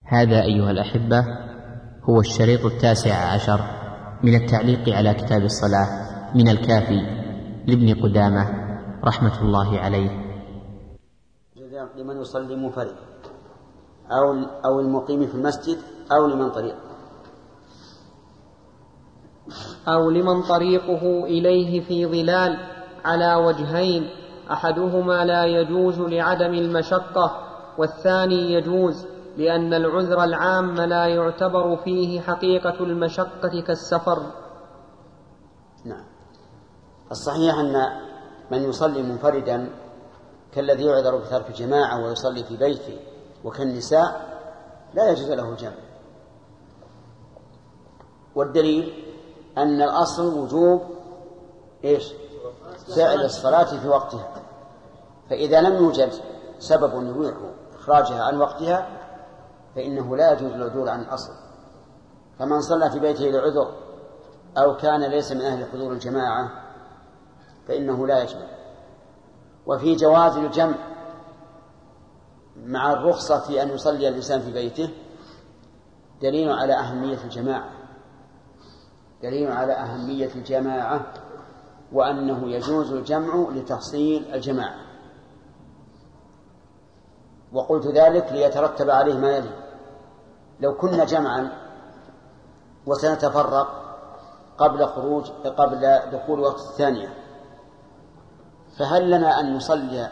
هذا أيها الأحبة هو الشريط 19 من التعليق على كتاب الصلاة من الكافي لابن قدامة رحمة الله عليه. لمن يصلي منفرد أو المقيم في المسجد أو لمن طريقه إليه في ظلال على وجهين، أحدهما لا يجوز لعدم المشقة، والثاني يجوز لأن العذر العام لا يعتبر فيه حقيقة المشقة كالسفر. نعم، الصحيح أن من يصلي منفردا كالذي يعذر بترك الجماعة ويصلي في بيته وكالنساء لا يجوز له الجمع، والدليل أن الأصل وجوب فعل الصلاة في وقتها، فإذا لم يوجد سبب يبيح إخراجها عن وقتها فإنه لا يجوز العدول عن الأصل. فمن صلى في بيته لعذر أو كان ليس من أهل حضور الجماعة فإنه لا يجمع. وفي جواز الجمع مع الرخصة في أن يصلي الإنسان في بيته دليل على أهمية الجماعة وأنه يجوز الجمع لتحصيل الجماعة. وقلت ذلك ليترتب عليه ما يلي: لو كنا جمعا وسنتفرق قبل دخول وقت الثانية، فهل لنا أن نصلي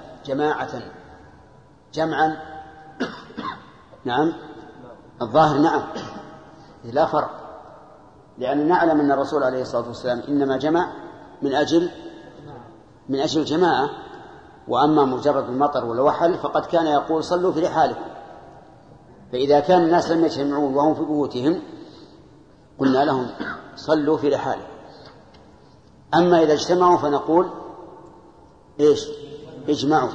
جمعا؟ نعم، الظاهر نعم، لا فرق، لأن نعلم أن الرسول عليه الصلاة والسلام إنما جمع من أجل الجماعة، وأما مجرد المطر والوحل فقد كان يقول صلوا في رحالكم. فإذا كان الناس لم يجتمعون وهم في بيوتهم قلنا لهم صلوا في رحالكم. أما إذا اجتمعوا فنقول اجمعوا.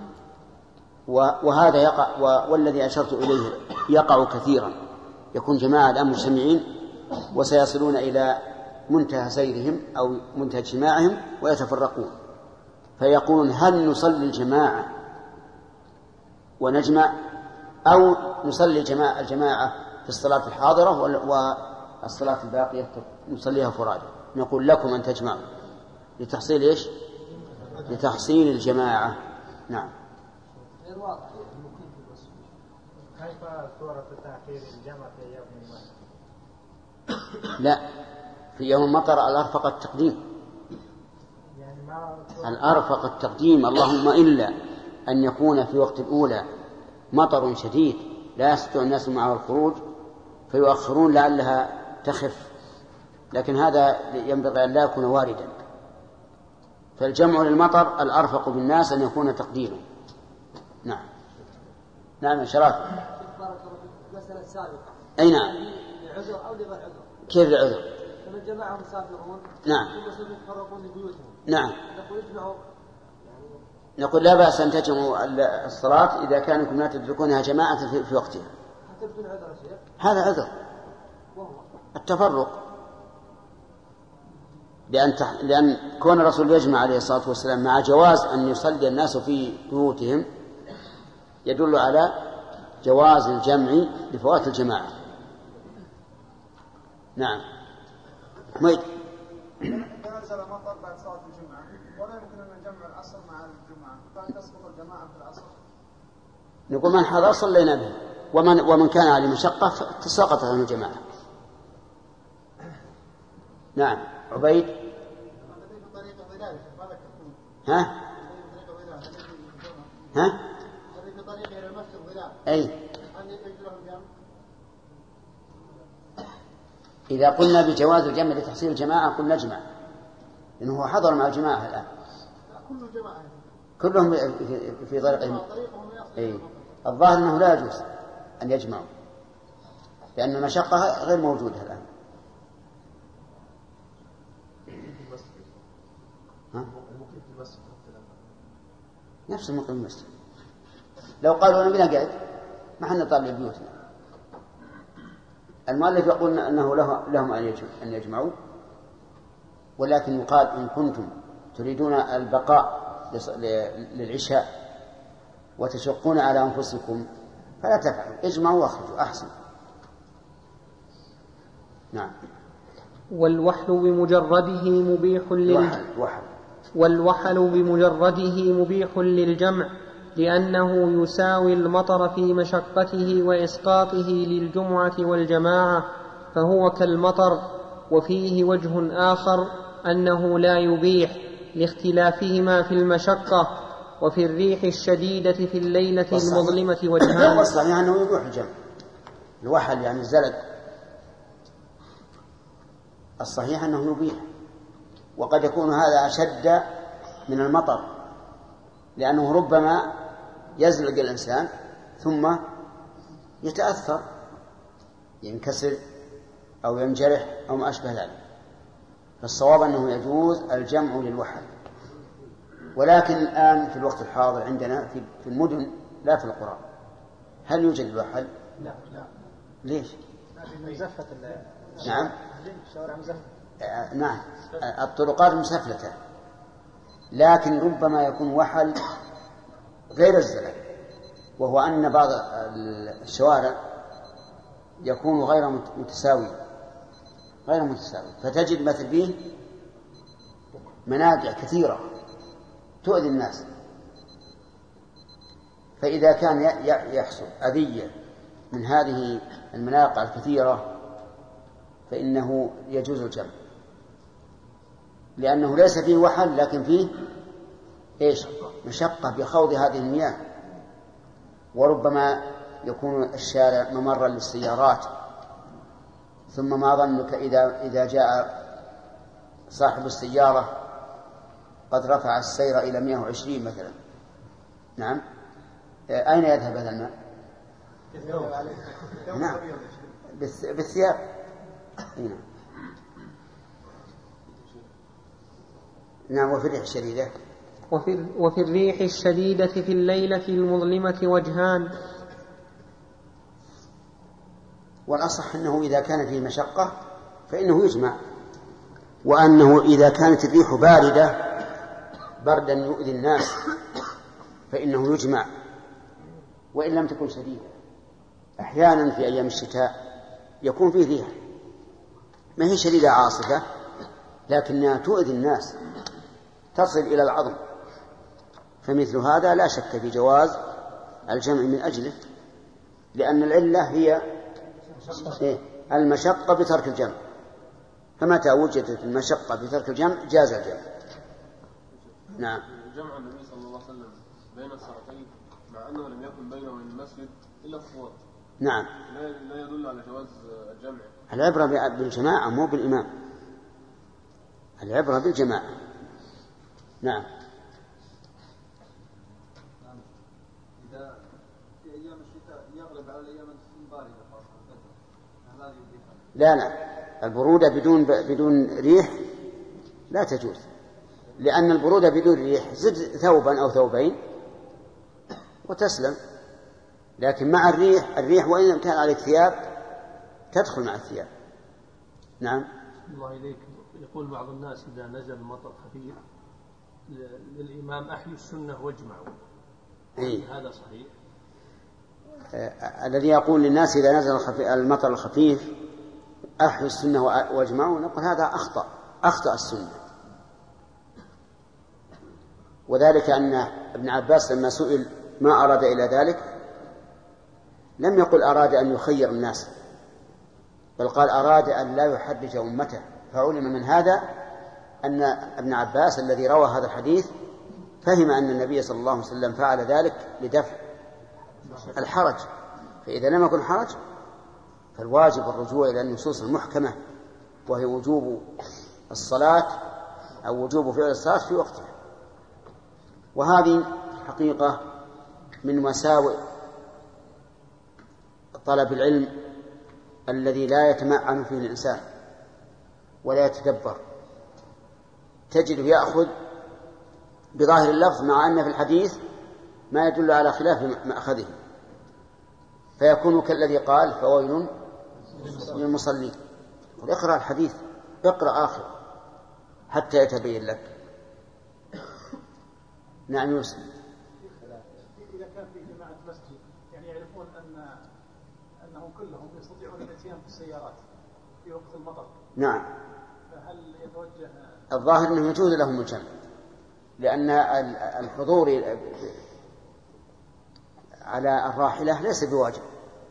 وهذا يقع، والذي أشرت إليه يقع كثيرا، يكون جماعة الآن مجتمعين وسيصلون إلى منتهى سيرهم أو منتهى اجتماعهم ويتفرقون، فيقولون هل نصلي الجماعة ونجمع أو نصلي الجماعة في الصلاة الحاضرة والصلاة الباقية نصليها فرادى؟ نقول لكم أن تجمعوا لتحصيل لتحصيل الجماعة. نعم. كيف صورة تأخير الجمع في يوم المطر؟ لا، في يوم المطر الأرفق التقديم، اللهم إلا أن يكون في وقت الأولى مطر شديد لا يستطيع الناس معه الخروج فيؤخرون لعلها تخف، لكن هذا ينبغي أن لا يكون واردا. فالجمع للمطر الأرفق بالناس أن يكون تقديما. نعم. نعم شرات. المسألة السابقة. أي نعم. لعذر أو لغير عذر. كيف العذر؟ فمن جماعة مسافرون. نعم. ثم يتفرقون لبيوتهم. نعم. نقول اجمعوا. نقول لا بأس أن تجمعوا الصلاة إذا كانكم لا تدركونها جماعة في وقتها. حتى بدون عذر يا شيخ. هذا عذر. التفرق. لأن كون الرسول يجمع عليه الصلاة والسلام مع جواز أن يصلي الناس في بيوتهم يدل على جواز الجمع لفوات الجماعة. نعم. إذا نزل مطر بعد صلاة الجمعة ولا يمكن أن نجمع العصر مع الجمعة، فهل تسقط الجماعة في العصر؟ نقول من حضر صلينا به، ومن كان عليه مشقة تساقط عنه الجماعة. نعم. عبيد. ها؟ أي. إذا قلنا بجواز الجمع لتحصيل الجماعة قلنا نجمع، إنه حضر مع الجماعة الآن. كلهم في طريقهم. أي. الظاهر أنه لا يجوز أن يجمعوا لأن المشقة غير موجودة الآن. نفس المقيم المسجد. لو قالوا نبينا قاعد ما حنا طالب بيوتنا. المؤلف يقول أنه لهم أن يجمعوا، ولكن يقال إن كنتم تريدون البقاء للعشاء وتشقون على أنفسكم فلا تفعلوا، اجمعوا واخرجوا أحسن. نعم. والوحل بمجرده مبيح للجمع لأنه يساوي المطر في مشقته وإسقاطه للجمعة والجماعة، فهو كالمطر. وفيه وجه آخر أنه لا يبيح لاختلافهما في المشقة. وفي الريح الشديدة في الليلة المظلمة وجهان. والصحيح أنه يبيح الجمع. الوحل يعني الزلق، الصحيح أنه يبيح، وقد يكون هذا أشد من المطر، لأنه ربما يزلق الإنسان ثم يتأثر، ينكسر أو ينجرح أو ما أشبه ذلك. فالصواب أنه يجوز الجمع للوحل. ولكن الآن في الوقت الحاضر عندنا في المدن لا في القرى، هل يوجد الوحل؟ لا. ليش؟ مزفة. نعم. الشوارع مزفة. نعم، الطرقات مسفلتة، لكن ربما يكون وحل غير الزلق، وهو أن بعض الشوارع يكون غير متساوي، فتجد مثل فيه مناقع كثيرة تؤذي الناس، فإذا كان يحصل أذية من هذه المناقع الكثيرة فإنه يجوز الجمع، لأنه ليس فيه وحل لكن فيه مشقة بخوض هذه المياه، وربما يكون الشارع ممرا للسيارات، ثم ما ظنك إذا جاء صاحب السيارة قد رفع السير إلى 120 مثلا. نعم. أين يذهب هذا الماء؟ نعم، بالثياب. نعم. وفي الريح الشديدة وفي الريح الشديدة في الليلة المظلمة وجهان. والأصح أنه إذا كان فيه مشقة فإنه يجمع، وأنه إذا كانت الريح باردة بردا يؤذي الناس فإنه يجمع وإن لم تكن شديدة. أحيانا في أيام الشتاء يكون فيه ريح ما هي شديدة عاصفة لكنها تؤذي الناس تصل إلى العظم، فمثل هذا لا شك في جواز الجمع من أجله، لأن العلة هي المشقة بترك الجمع، فمتى وجدت المشقة بترك الجمع جاز الجمع. نعم. جمع النبي صلى الله عليه وسلم بين الصلاتين مع أنه لم يكن بينه وبين المسجد إلا الصوت. نعم. لا يدل على جواز الجمع. العبرة بالجماعة مو بالإمام، العبرة بالجماعة. نعم. إذا في أيام الشتاء يغلب على الأيام الباردة لا، البرودة بدون ريح لا تجوز، لأن البرودة بدون ريح زد ثوبا أو ثوبين وتسلم، لكن مع الريح وإن كان عليك ثياب تدخل مع الثياب. نعم. الله إليك. يقول بعض الناس إذا نزل المطر خفيف للإمام أحيوا السنة واجمعوا. هذا صحيح؟ الذي يقول للناس إذا نزل المطر الخفيف أحيوا السنة واجمعوا، نقول هذا أخطأ السنة. وذلك أن ابن عباس لما سئل ما أراد إلى ذلك لم يقل أراد أن يخير الناس، بل قال أراد أن لا يحرج أمته. فعلم من هذا أن ابن عباس الذي روى هذا الحديث فهم أن النبي صلى الله عليه وسلم فعل ذلك لدفع الحرج، فإذا لم يكن حرج فالواجب الرجوع إلى النصوص المحكمة، وهي وجوب الصلاة أو وجوب فعل الصلاة في وقتها. وهذه حقيقة من مساوئ طلب العلم الذي لا يتمعن فيه الإنسان ولا يتدبر، تجده يأخذ بظاهر اللفظ مع أن في الحديث ما يدل على خلاف مأخذه، فيكون كالذي قال فويل للمصلين. اقرأ الحديث، اقرأ آخر حتى يتبين لك. نعم يوسف. إذا كان في جماعة مسجد يعني يعرفون أن يستطيعون الاتيان في السيارات في وقت المطر. نعم. فهل يتوجه؟ الظاهر أنه يجوز لهم الجمع، لأن الحضور على الراحلة ليس بواجب.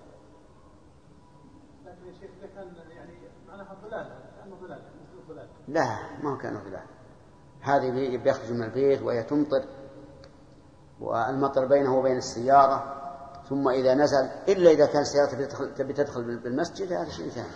لكن يا شيخ إذا كان يعني معناها ضلال، كأنه ضلال مثل ضلال. لا، ما كان ضلال. هذه بيخرج من البيت وهي تمطر، والمطر بينه وبين السيارة، ثم إذا نزل إلا إذا كان السيارة تبي تدخل بالمسجد، هذا شيء ثاني.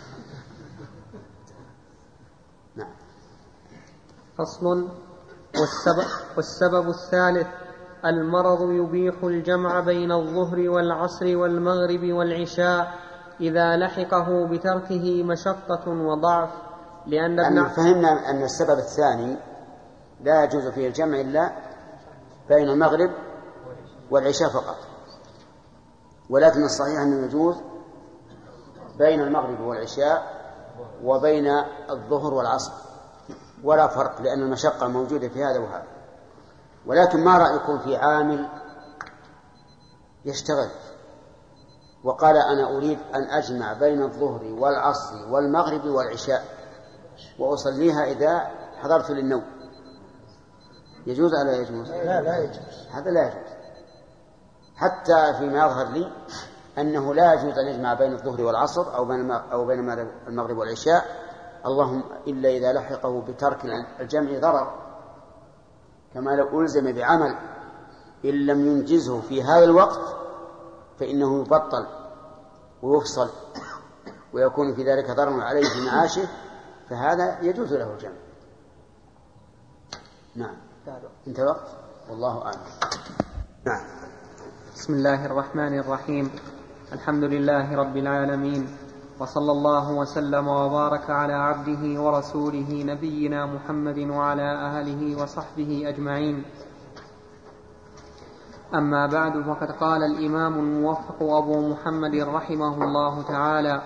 نعم. فصل. والسبب الثالث المرض يبيح الجمع بين الظهر والعصر والمغرب والعشاء إذا لحقه بتركه مشقة وضعف، لأن فهمنا أن السبب الثاني لا يجوز فيه الجمع إلا بين المغرب والعشاء فقط، ولكن الصحيح أنه يجوز بين المغرب والعشاء وبين الظهر والعصر، ولا فرق، لأن المشقة موجودة في هذا وهذا. ولكن ما رأيكم في عامل يشتغل وقال أنا أريد أن أجمع بين الظهر والعصر والمغرب والعشاء وأصليها إذا حضرت للنوم، يجوز أو لا يجوز؟ لا يجوز. هذا لا يجوز، حتى فيما يظهر لي أنه لا يجوز أن يجمع بين الظهر والعصر أو بين المغرب والعشاء، اللهم إلا إذا لحقه بترك الجمع ضرر، كما لو ألزم بعمل إن لم ينجزه في هذا الوقت فإنه يبطل ويفصل ويكون في ذلك ضرر عليه في معاشه، فهذا يجوز له الجمع. نعم. انت وقت، والله أعلم. نعم. بسم الله الرحمن الرحيم. الحمد لله رب العالمين، وصلى الله وسلم وبارك على عبده ورسوله نبينا محمد وعلى آله وصحبه أجمعين. أما بعد، فقد قال الإمام الموفق أبو محمد رحمه الله تعالى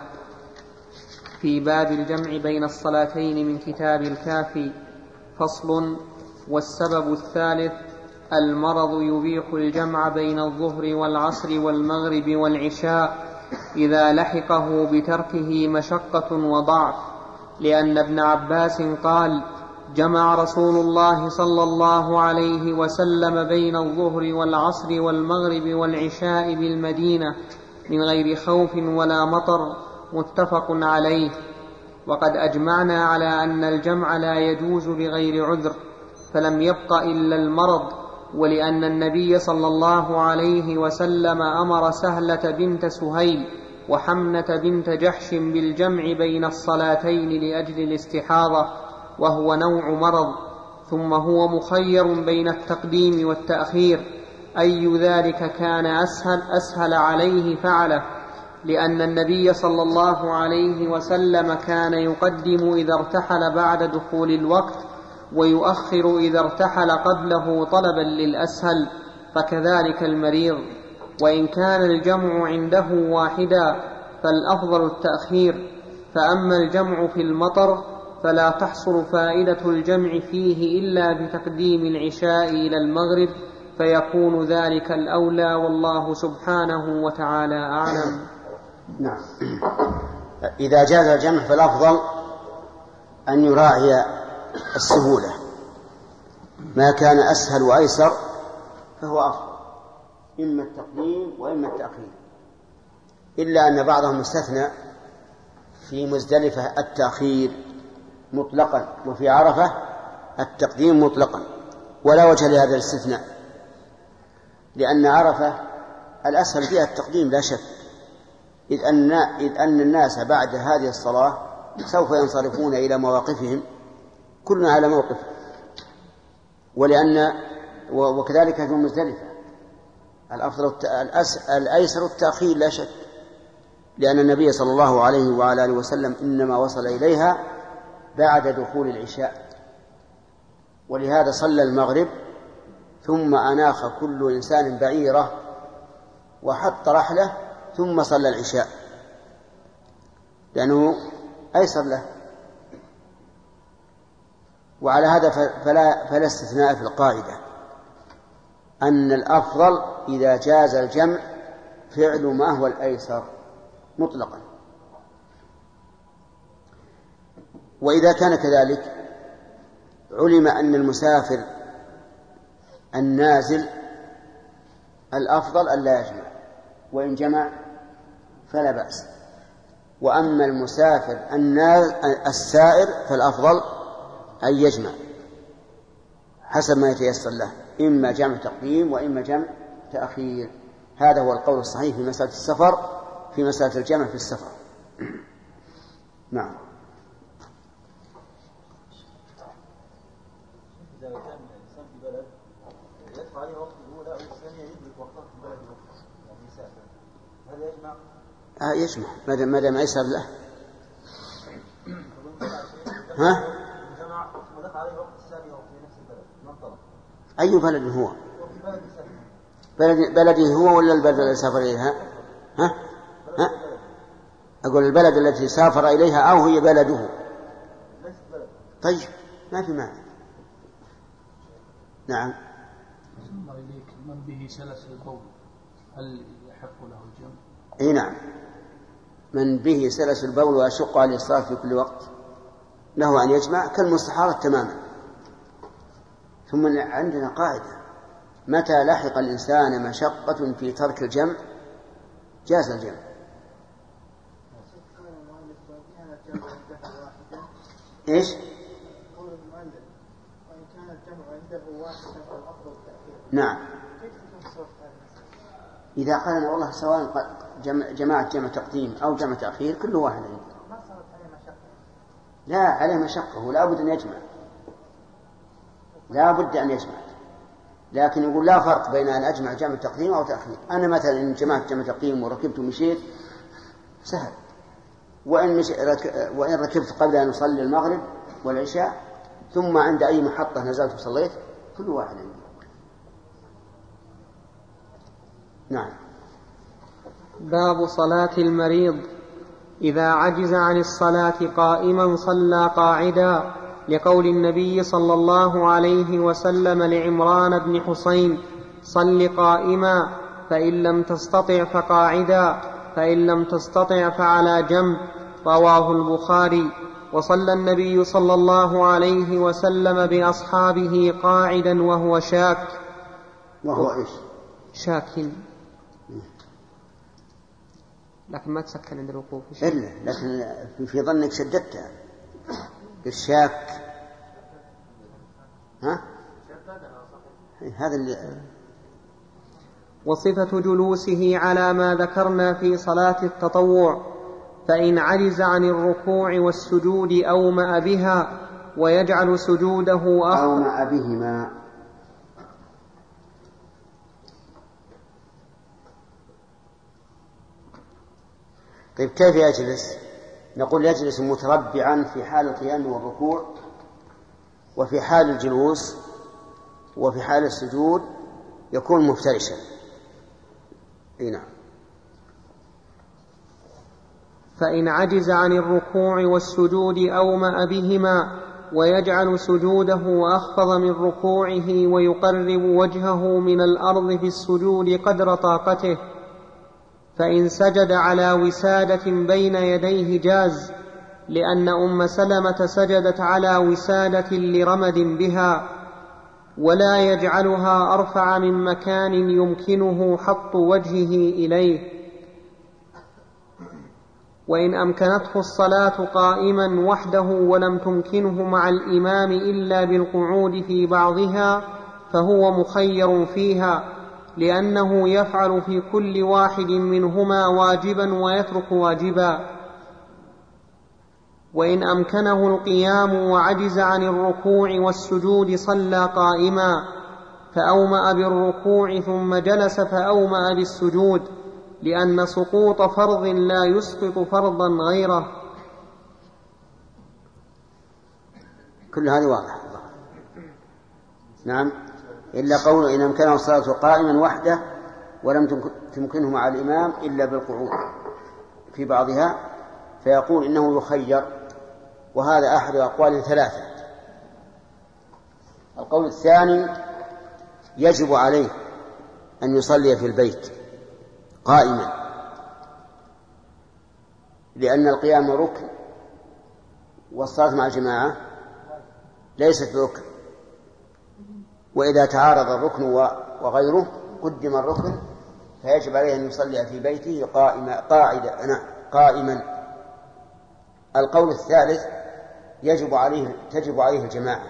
في باب الجمع بين الصلاتين من كتاب الكافي: فصل. والسبب الثالث المرض يبيح الجمع بين الظهر والعصر والمغرب والعشاء إذا لحقه بتركه مشقة وضعف، لأن ابن عباس قال: جمع رسول الله صلى الله عليه وسلم بين الظهر والعصر والمغرب والعشاء بالمدينة من غير خوف ولا مطر، متفق عليه. وقد أجمعنا على أن الجمع لا يجوز بغير عذر، فلم يبق إلا المرض، ولأن النبي صلى الله عليه وسلم أمر سهلة بنت سهيل وحمنة بنت جحش بالجمع بين الصلاتين لأجل الاستحاضة، وهو نوع مرض، ثم هو مخير بين التقديم والتأخير، أي ذلك كان أسهل عليه فعله، لأن النبي صلى الله عليه وسلم كان يقدم إذا ارتحل بعد دخول الوقت، ويؤخر إذا ارتحل قبله طلبا للأسهل، فكذلك المريض. وإن كان الجمع عنده واحدا فالأفضل التأخير، فأما الجمع في المطر فلا تحصل فائدة الجمع فيه إلا بتقديم العشاء إلى المغرب، فيكون ذلك الأولى، والله سبحانه وتعالى أعلم. نعم. إذا جاز الجمع فالأفضل أن يراعي السهولة، ما كان أسهل وأيسر فهو أفضل، إما التقديم وإما التأخير، إلا أن بعضهم استثنى في مزدلفة التأخير مطلقا، وفي عرفة التقديم مطلقا، ولا وجه لهذا الاستثناء، لأن عرفة الأسهل فيها التقديم لا شك، إذ أن الناس بعد هذه الصلاة سوف ينصرفون إلى مواقفهم، كلنا على موقف، وكذلك في مزدلفة الأفضل الأيسر التأخير لا شك، لأن النبي صلى الله عليه وعلى آله وسلم إنما وصل إليها بعد دخول العشاء، ولهذا صلى المغرب ثم أناخ كل إنسان بعيره وحط رحله ثم صلى العشاء، لأنه أيسر له. وعلى هذا فلا استثناء في القاعدة، أن الأفضل إذا جاز الجمع فعل ما هو الأيسر مطلقا، وإذا كان كذلك علم أن المسافر النازل الأفضل ألا يجمع، وإن جمع فلا بأس. وأما المسافر السائر فالأفضل أن يجمع حسب ما يتيسر له، إما جمع تقديم وإما جمع تأخير. هذا هو القول الصحيح في مسألة السفر، في مسألة الجمع في السفر. نعم. إذا كان الإنسان في بلد يدفع عليه وقت الأولى أو الثانية يدرك وقتها في بلد يعني يسافر، هل يجمع؟ يجمع ما دام أيسر له. ها؟ جمع ودفع عليه وقت الثانية في نفس البلد، من طلب؟ أي بلد هو؟ وفي بلد يسافر. بلده هو ولا البلد الذي سافر إليها؟ ها؟ أقول البلد التي سافر إليها أو هي بلده؟ طيب ما في معنى. نعم. الله إليك، من به سلس البول هل يحق له الجمع؟ أي نعم، من به سلس البول ويشق عليه الصلاة في كل وقت له أن يجمع كالمستحاضة تماما. ثم عندنا قاعدة: متى لحق الإنسان مشقة في ترك الجمع جاز الجمع. إيش؟ قول المؤلف وإن كان الجمع عنده واحدا فالأفضل التأخير. نعم. كيف تفسر هذا؟ إذا قال والله سواء جماعة جمع تقديم أو جمع تأخير كل واحد عنده. ما صارت عليه مشقة. لا عليه مشقة، لا بد أن يجمع، لا بد أن يجمع. لكن يقول لا فرق بين أن أجمع جمع تقديم أو تأخير. أنا مثلا إن جمعت جمع تقديم وركبت ومشيت سهل، وإن ركبت قبل أن أصلي المغرب والعشاء ثم عند أي محطة نزلت وصليت كل واحد عنده. نعم. باب صلاة المريض: إذا عجز عن الصلاة قائما صلى قاعدا، لقول النبي صلى الله عليه وسلم لعمران بن حسين: صل قائما، فإن لم تستطع فقاعدا، فإن لم تستطع فعلى جنب. رواه البخاري. وصلى النبي صلى الله عليه وسلم بأصحابه قاعدا وهو شاك. وهو إيش؟ شاك، لكن ما تسكن عند الوقوف. إلا لكن في ظنك شددتها بالشاك. ها؟ هذا اللي. وصفة جلوسه على ما ذكرنا في صلاة التطوع: فإن عجز عن الركوع والسجود أومأ بها، ويجعل سجوده أومأ بهما. طيب كيف يجلس؟ نقول يجلس متربعا في حال القيام والركوع، وفي حال الجلوس وفي حال السجود يكون مفترشا. نعم. فإن عجز عن الركوع والسجود أومأ بهما، ويجعل سجوده أخفض من ركوعه، ويقرب وجهه من الأرض في السجود قدر طاقته. فإن سجد على وسادة بين يديه جاز، لأن أم سلمة سجدت على وسادة لرمد بها، ولا يجعلها أرفع من مكان يمكنه حط وجهه إليه. وإن أمكنته الصلاة قائما وحده ولم تمكنه مع الإمام إلا بالقعود في بعضها فهو مخير فيها، لأنه يفعل في كل واحد منهما واجبا ويترك واجبا. وإن أمكنه القيام وعجز عن الركوع والسجود صلى قائما، فأومأ بالركوع ثم جلس فأومأ بالسجود، لأن سقوط فرض لا يسقط فرضا غيره. كل هذا واضح. نعم، إلا قوله إن أمكنه الصلاة قائما وحده ولم تمكنه مع الإمام إلا بالقعود في بعضها، فيقول إنه يخير. وهذا أحد أقوال ثلاثة. القول الثاني: يجب عليه أن يصلي في البيت قائما، لأن القيام ركن والصلاة مع الجماعة ليست بركن، وإذا تعارض الركن وغيره قدم الركن، فيجب عليه أن يصلي في بيته قائما. القول الثالث تجب عليه الجماعة،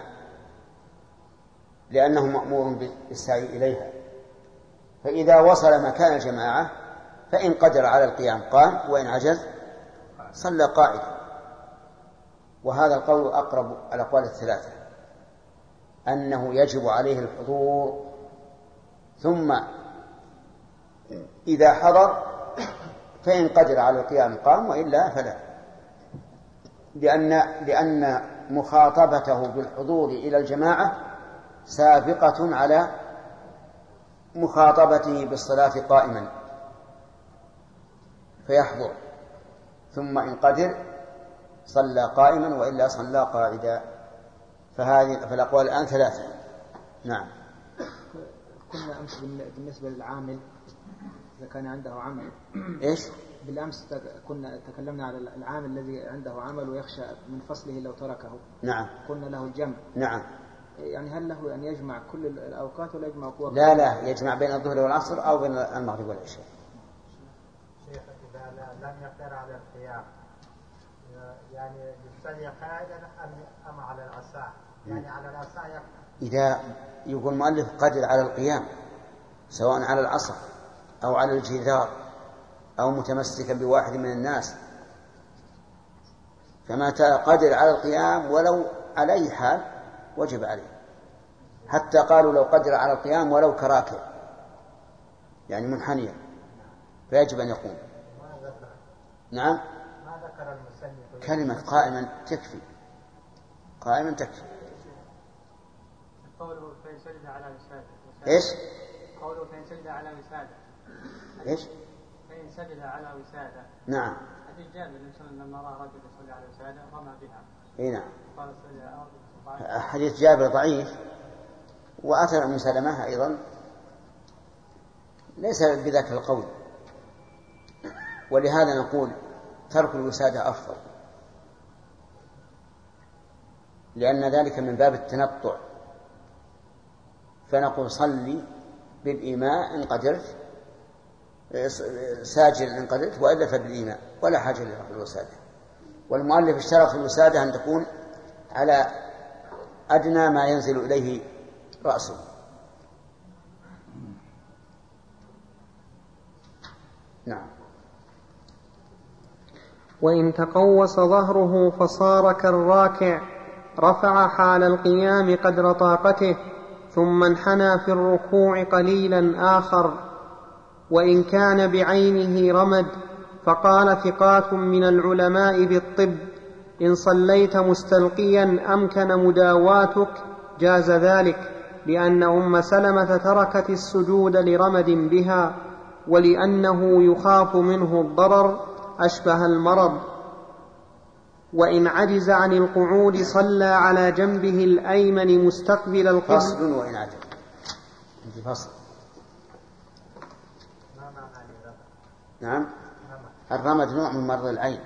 لأنه مأمور بالسعي إليها، فإذا وصل مكان الجماعة فإن قدر على القيام قام، وإن عجز صلى قاعدا. وهذا القول أقرب الأقوال الثلاثة، أنه يجب عليه الحضور، ثم إذا حضر فإن قدر على القيام قام، وإلا فلا، لأن مخاطبته بالحضور إلى الجماعة سابقة على مخاطبته بالصلاة قائما، فيحضر ثم إن قدر صلى قائما، وإلا صلى قاعدا. فالأقوال الآن ثلاثة. نعم. كنا أمس بالنسبة للعامل إذا كان عنده عمل، إيش؟ بالأمس كنا تكلمنا على العامل الذي عنده عمل ويخشى من فصله لو تركه. نعم. قلنا له الجمع. نعم. يعني هل له أن يجمع كل الأوقات ولا يجمع قوة؟ لا، يجمع بين الظهر والعصر أو بين المغرب والعشاء. شيخ إذا لم يقدر على القيام يعني يصلي قاعدا أم على العصا؟ يعني على العصا يقدر. إذا يقول المؤلف قدر على القيام سواء على العصا أو على الجدار أو متمسكا بواحد من الناس، فمتى قدر على القيام ولو على أي حال وجب عليه. حتى قالوا لو قدر على القيام ولو كراكع، يعني منحنيا، فيجب أن يقوم. نعم. ما ذكر المصنف كلمة قائما تكفي، قائما تكفي. قوله فإن سجد على وسادة. إيش؟ قوله فإن سجد على وسادة. إيش؟ فإن سجد على وسادة. نعم. حديث جابر لما رأى رجل يصلي على وسادة رمى بها. إيه نعم. قال صلي على الأرض. حديث جابر ضعيف، وأثر أم سلمة أيضا ليس بذاك القول، ولهذا نقول ترك الوسادة أفضل، لأن ذلك من باب التنطع، فنقول صلي بالإيماء إن قدرت، ساجد إن قدرت، وإلا فبالإيماء، ولا حاجة لرفع الوسادة. والمؤلف اشترط في الوسادة أن تكون على أدنى ما ينزل إليه رأسه. نعم. وإن تقوس ظهره فصار كالراكع رفع حال القيام قدر طاقته، ثم انحنى في الركوع قليلا آخر. وإن كان بعينه رمد، فقال ثقات من العلماء بالطب: إن صليت مستلقيا أمكن مداواتك جاز ذلك، لأن أم سلمة تركت السجود لرمد بها، ولأنه يخاف منه الضرر أشبه المرض. وإن عجز عن القعود صلى على جنبه الأيمن مستقبل القبلة. فصل. وإن عجز فصل. نعم. الرمد نوع من مرض العين.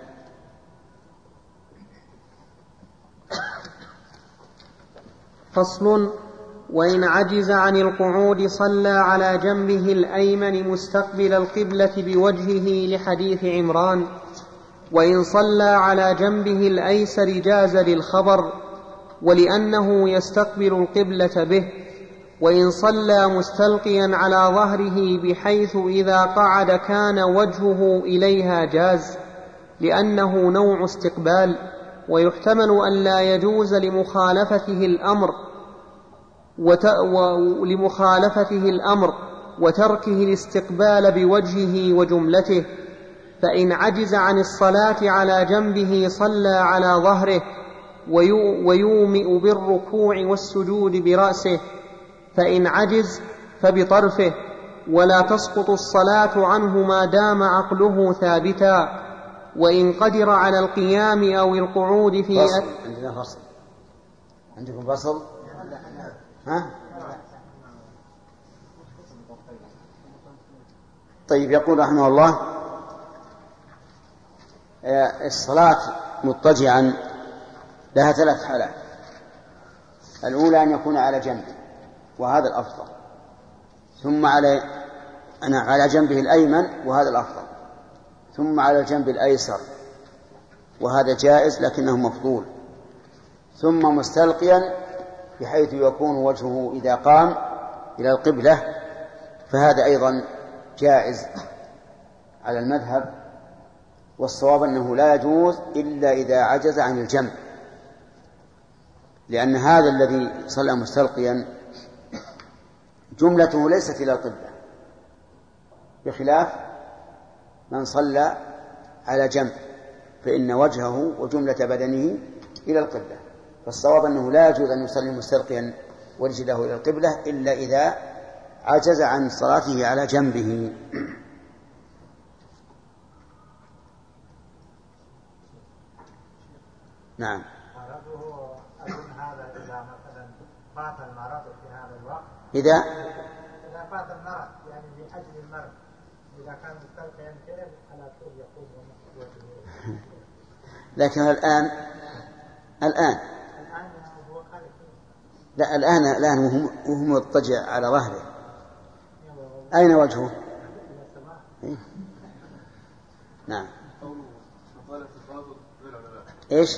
فصل. وإن عجز عن القعود صلى على جنبه الأيمن مستقبل القبلة بوجهه لحديث عمران. وإن صلى على جنبه الأيسر جاز للخبر، ولأنه يستقبل القبلة به. وإن صلى مستلقيا على ظهره بحيث إذا قعد كان وجهه إليها جاز، لأنه نوع استقبال، ويحتمل أن لا يجوز لمخالفته الأمر وتركه الاستقبال بوجهه وجملته. فإن عجز عن الصلاة على جنبه صلى على ظهره، ويومئ بالركوع والسجود برأسه. فإن عجز فبطرفه، ولا تسقط الصلاة عنه ما دام عقله ثابتا. وإن قدر على القيام أو القعود في فصل. عندنا فصل. عندكم فصل؟ ها؟ طيب. يقول رحمه الله: الصلاة مضطجعا لها 3 حالات. الأولى أن يكون على جنب وهذا الأفضل، ثم على جنبه الأيمن وهذا الأفضل، ثم على الجنب الأيسر وهذا جائز لكنه مفضول، ثم مستلقيا بحيث يكون وجهه إذا قام إلى القبلة، فهذا أيضا جائز على المذهب. والصواب أنه لا يجوز إلا إذا عجز عن الجنب، لأن هذا الذي صلى مستلقيا جملته ليست إلى القبلة، بخلاف من صلى على جنب فإن وجهه وجملة بدنه إلى القبلة. فالصواب أنه لا يجوز أن يصلي مستلقيا وجهه إلى القبلة إلا إذا عجز عن صلاته على جنبه. نعم. مرضه أظن هذا إذا مثلا فات المرض في هذا الوقت، إذا فات المرض يعني لأجل المرض، إذا كان مستلقيا كيف على طول يقوم وجهه. لكن الآن هو قال لا، الآن وهو مضطجع على ظهره، أين وجهه؟ نعم. إيش؟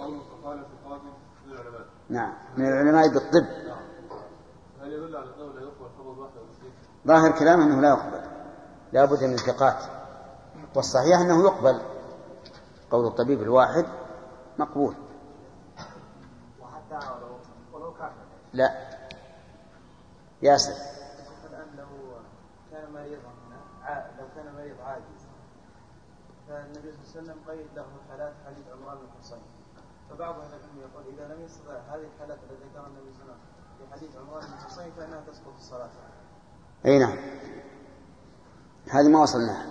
نعم، من العلماء بالطب. هل يدل على أنه لا يقبل خبر واحد؟ ظاهر كلام أنه لا يقبل، لا بد من ثقات، والصحيح أنه يقبل. قول الطبيب الواحد مقبول. وحتى ولو كان لا ياسر. الآن لو كان مريض عاجز، فالنبي صلى الله عليه وسلم قيد له حالات حديث عمران بن حصين، فبعض أهل العلم يقول إذا لم يستطع هذه الحالات التي ذكرها النبي صلى الله عليه وسلم في حديث عمران بن حصين فإنها تسقط الصلاة. أي نعم، هذه ما وصلناها.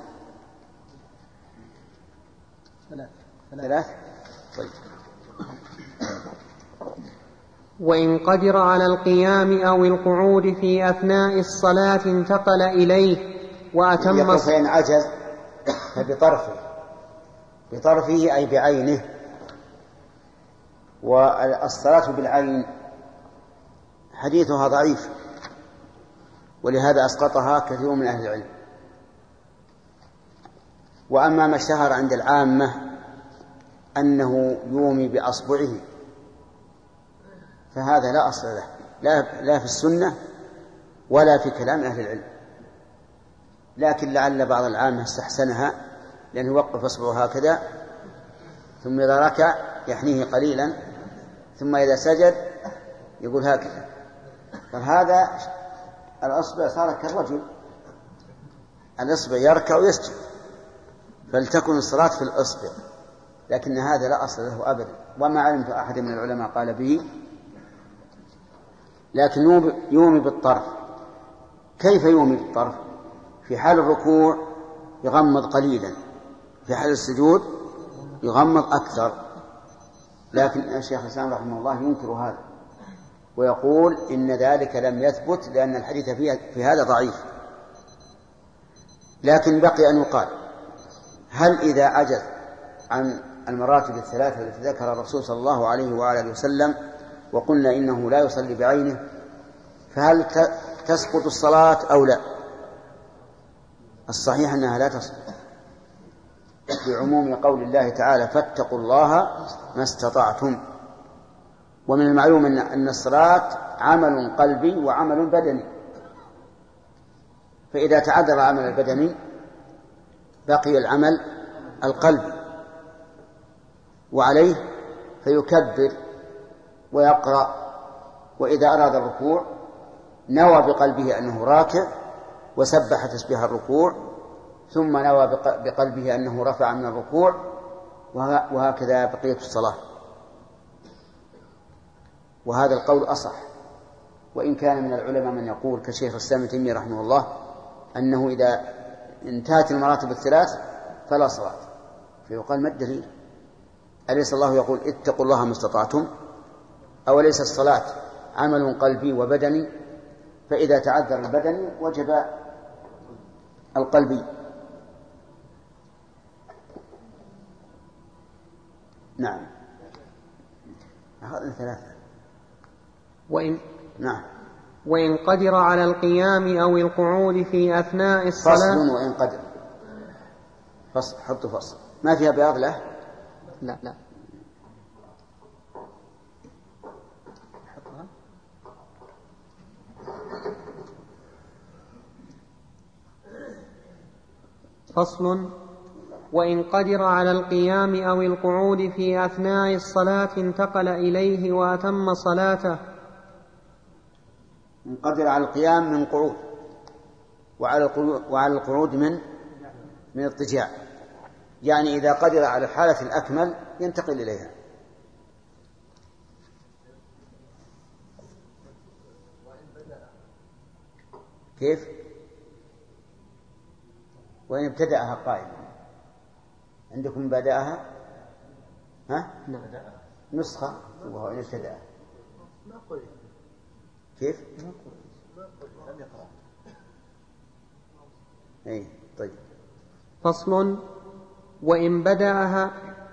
3. طيب. وإن قدر على القيام أو القعود في أثناء الصلاة انتقل إليه وأتم. فإن عجز بطرفه أي بعينه، والصلاة بالعين حديثها ضعيف، ولهذا أسقطها كثير من أهل العلم. وأما ما اشتهر عند العامة أنه يومي بأصبعه فهذا لا أصل له، لا في السنة ولا في كلام أهل العلم، لكن لعل بعض العامة استحسنها، لأنه يوقف أصبعه هكذا، ثم إذا ركع يحنيه قليلا، ثم إذا سجد يقول هكذا. فهذا الأصبع صار كالرجل، الأصبع يركع ويسجد، فلتكن الصلاة في الأصبع، لكن هذا لا أصل له أبدا، وما علمت أحد من العلماء قال به. لكن يومي بالطرف. كيف يومي بالطرف؟ في حال الركوع يغمض قليلا، في حال السجود يغمض أكثر. لكن الشيخ الإسلام رحمه الله ينكر هذا ويقول إن ذلك لم يثبت، لأن الحديث في هذا ضعيف. لكن بقي أن يقال: هل إذا عجز عن المراتب الثلاثة التي ذكر الرسول صلى الله عليه وآله وسلم وقلنا إنه لا يصلي بعينه، فهل تسقط الصلاة أو لا؟ الصحيح أنها لا تسقط، بعموم قول الله تعالى: فاتقوا الله ما استطعتم. ومن المعلوم أن الصلاة عمل قلبي وعمل بدني، فإذا تعذر العمل البدني بقي العمل القلبي، وعليه فيكبر ويقرأ، وإذا أراد الركوع نوى بقلبه أنه راكع وسبح تسبيح الركوع، ثم نوى بقلبه أنه رفع من الركوع، وهكذا بقية الصلاة. وهذا القول أصح، وإن كان من العلماء من يقول كشيخ الإسلام ابن تيمية رحمه الله أنه إذا انتهت المراتب الثلاث فلا صلاة. فيقال: ما الدليل؟ أليس الله يقول: اتقوا الله ما استطعتم؟ أوليس الصلاة عمل قلبي وبدني؟ فإذا تعذر البدني وجب القلبي. نعم. أخذنا 3. نعم. وإن قدر على القيام أو القعود في أثناء الصلاة. فصل وإن قدر. فصل، حط فصل، ما فيها بياض له. لا فصل. وإن قدر على القيام أو القعود في أثناء الصلاة انتقل إليه وأتم صلاته. إن قدر على القيام من قعود، وعلى القعود من اضطجاع، يعني إذا قدر على الحالة الأكمل ينتقل إليها. كيف؟ وإن ابتدأها قائما. عندكم بدأها؟ نسخة وإن ابتدأها. كيف؟ أي طيب. فصل. وإن بدأها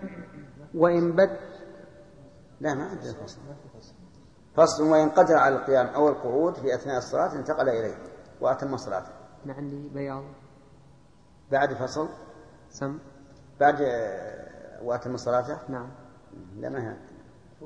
لا، ما عندنا فصل. فصل. وإن قدر على القيام أو القعود في أثناء الصلاة انتقل إليه وأتم صلاته. أنا عندي بياض بعد فصل بعد وأتم صلاته. نعم. لا، ما هو.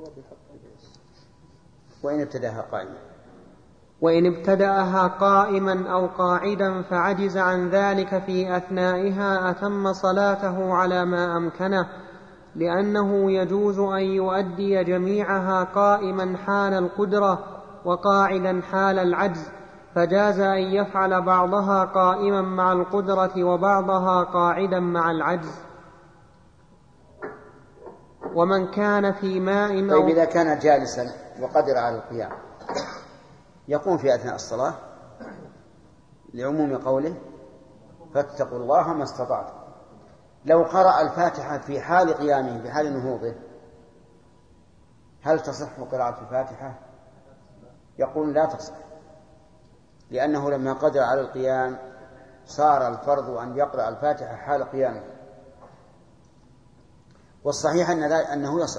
وإن ابتدأها قائما. وإن ابتدأها قائما أو قاعدا فعجز عن ذلك في أثنائها أتم صلاته على ما أمكنه، لأنه يجوز أن يؤدي جميعها قائما حال القدرة وقاعدا حال العجز، فجاز أن يفعل بعضها قائما مع القدرة وبعضها قاعدا مع العجز. ومن كان في ماء طيب، إذا كان جالسا وقدر على القيام يقوم في أثناء الصلاة لعموم قوله فاتقوا الله ما استطعتم. لو قرأ الفاتحة في حال قيامه في حال نهوضه هل تصح قراءة الفاتحة؟ يقول لا تصح، لأنه لما قدر على القيام صار الفرض أن يقرأ الفاتحة حال قيامه. والصحيح أنه يصح،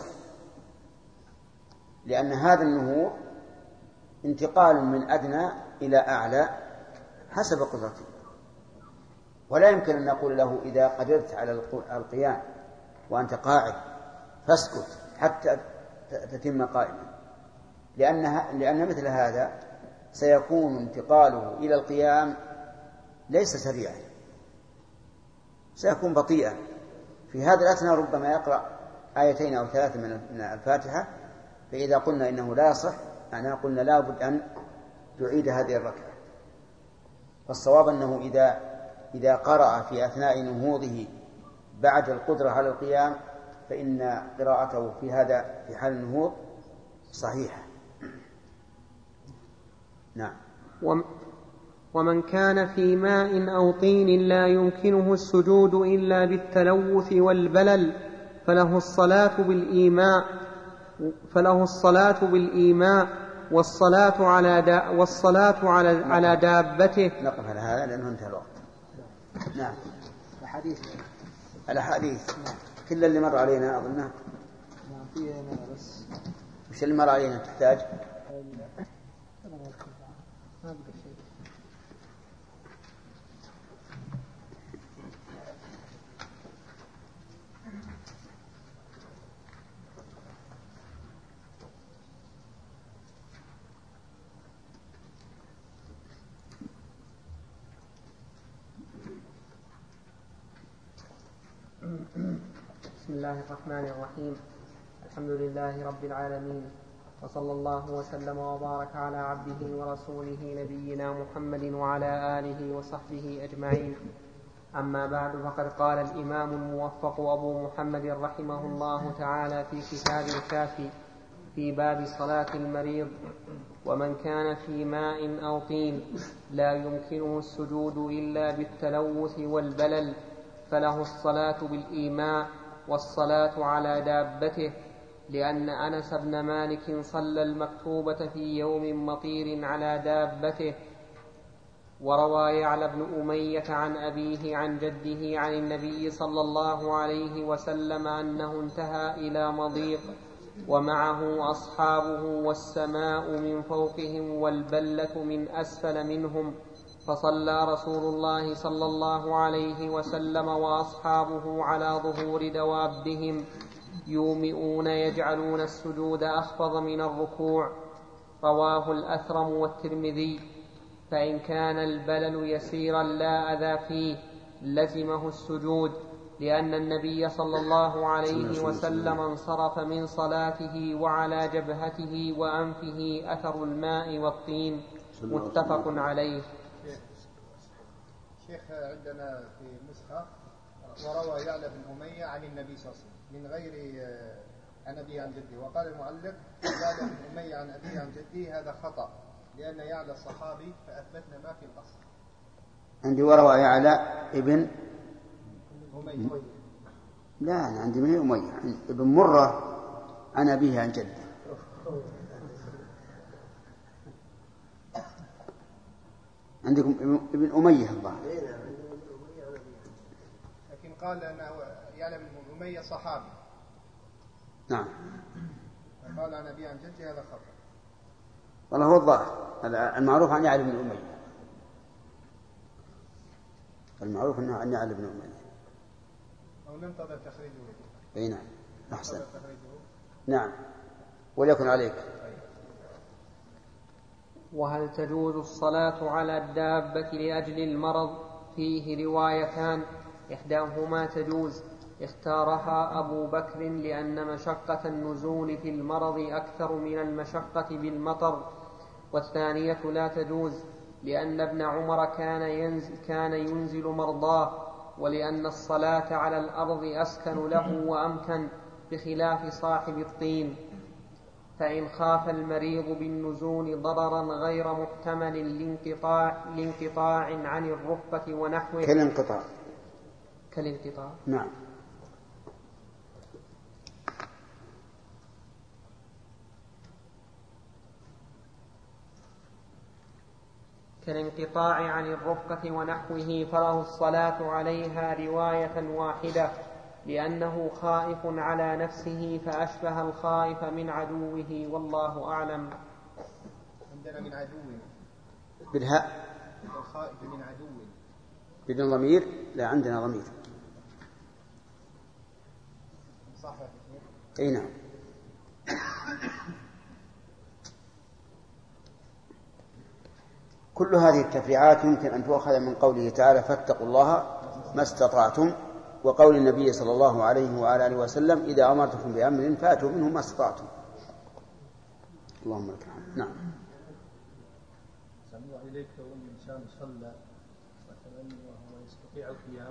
لأن هذا النهوض انتقال من أدنى إلى أعلى حسب قدرته، ولا يمكن أن نقول له إذا قدرت على القيام وأنت قاعد فاسكت حتى تتم قائما، لأن مثل هذا سيكون انتقاله إلى القيام ليس سريعا، سيكون بطيئا. في هذا الأثناء ربما يقرأ 2 أو 3 من الفاتحة، فإذا قلنا إنه لا يصح أنا قلنا لا بد أن تعيد هذه الركعة. فالصواب أنه إذا قرأ في أثناء نهوضه بعد القدرة على القيام فإن قراءته في حال النهوض صحيحة. نعم. ومن كان في ماء أو طين لا يمكنه السجود إلا بالتلوث والبلل فله الصلاة بالإيماء والصلاة على دابته. نقف على هذا لأنه انتهى الوقت. نعم. الأحاديث كل اللي مر علينا أظنه. وش اللي مر علينا تحتاج؟ بسم الله الرحمن الرحيم. الحمد لله رب العالمين، وصلى الله وسلم وبارك على عبده ورسوله نبينا محمد وعلى آله وصحبه أجمعين. أما بعد، فقد قال الإمام الموفق أبو محمد رحمه الله تعالى في كتاب الكافي في باب صلاة المريض: ومن كان في ماء أو طين لا يمكنه السجود إلا بالتلوث والبلل فله الصلاة بالإيماء والصلاة على دابته، لأن أنس بن مالك صلى المكتوبة في يوم مطير على دابته. وروى يعلى بن أمية عن أبيه عن جده عن النبي صلى الله عليه وسلم أنه انتهى إلى مضيق ومعه أصحابه والسماء من فوقهم والبلة من أسفل منهم، فصلى رسول الله صلى الله عليه وسلم وأصحابه على ظهور دوابهم يومئون يجعلون السجود أخفض من الركوع. رواه الأثرم والترمذي. فإن كان البلل يسيرا لا أذى فيه لزمه السجود، لأن النبي صلى الله عليه وسلم انصرف من صلاته وعلى جبهته وأنفه أثر الماء والطين. متفق عليه. شيخ عندنا في نسخة وروى يعلى بن أمية عن النبي صلى الله عليه وسلم من غير عن أبيه عن جده، وقال المعلق يعلى بن أمية عن أبيه عن جده هذا خطأ لأن يعلى الصحابي فأثبتنا ما في الأصل. عندي وروى يعلى ابن أمية. لا أنا عندي من أمية ابن مرة عن أبيه عن جده. عندكم ابن أمية الظاهر. لكن قال أنه يعلم بن أمية صحابي. نعم. قال عن أبيه عن جده هذا خطأ. والله هو الظاهر المعروف عن يعلى بن أمية. المعروف أنه عن يعلى بن أمية. أو ننتظر تخريجه. أي نعم. أحسن. نعم. وليكن عليك. وهل تجوز الصلاة على الدابة لأجل المرض؟ فيه روايتان، إحداهما تجوز اختارها أبو بكر لأن مشقة النزول في المرض أكثر من المشقة بالمطر، والثانية لا تجوز لأن ابن عمر كان ينزل مرضاه، ولأن الصلاة على الأرض أسكن له وأمكن بخلاف صاحب الطين. فإن خاف المريض بالنزول ضررا غير محتمل لانقطاع عن الركبة ونحوه كالانقطاع نعم. كالانقطاع عن الرفقة ونحوه فله الصلاة عليها رواية واحدة، لأنه خائف على نفسه فأشبه الخائف من عدوه، والله أعلم. عندنا من عدوه بالهاء. الخائف من عدوه بدون ضمير؟ لا عندنا ضمير. صح. أي نعم. كل هذه التفريعات يمكن أن تؤخذ من قوله تعالى فاتقوا الله ما استطعتم، وقول النبي صلى الله عليه وعلى آله وسلم إذا أمرتكم بأمر فاتوا منه ما استطعتم. اللهم لك الحمد. نعم. أحسن الله إليك. لو أن الإنسان صلى مثلا وهو يستطيع القيام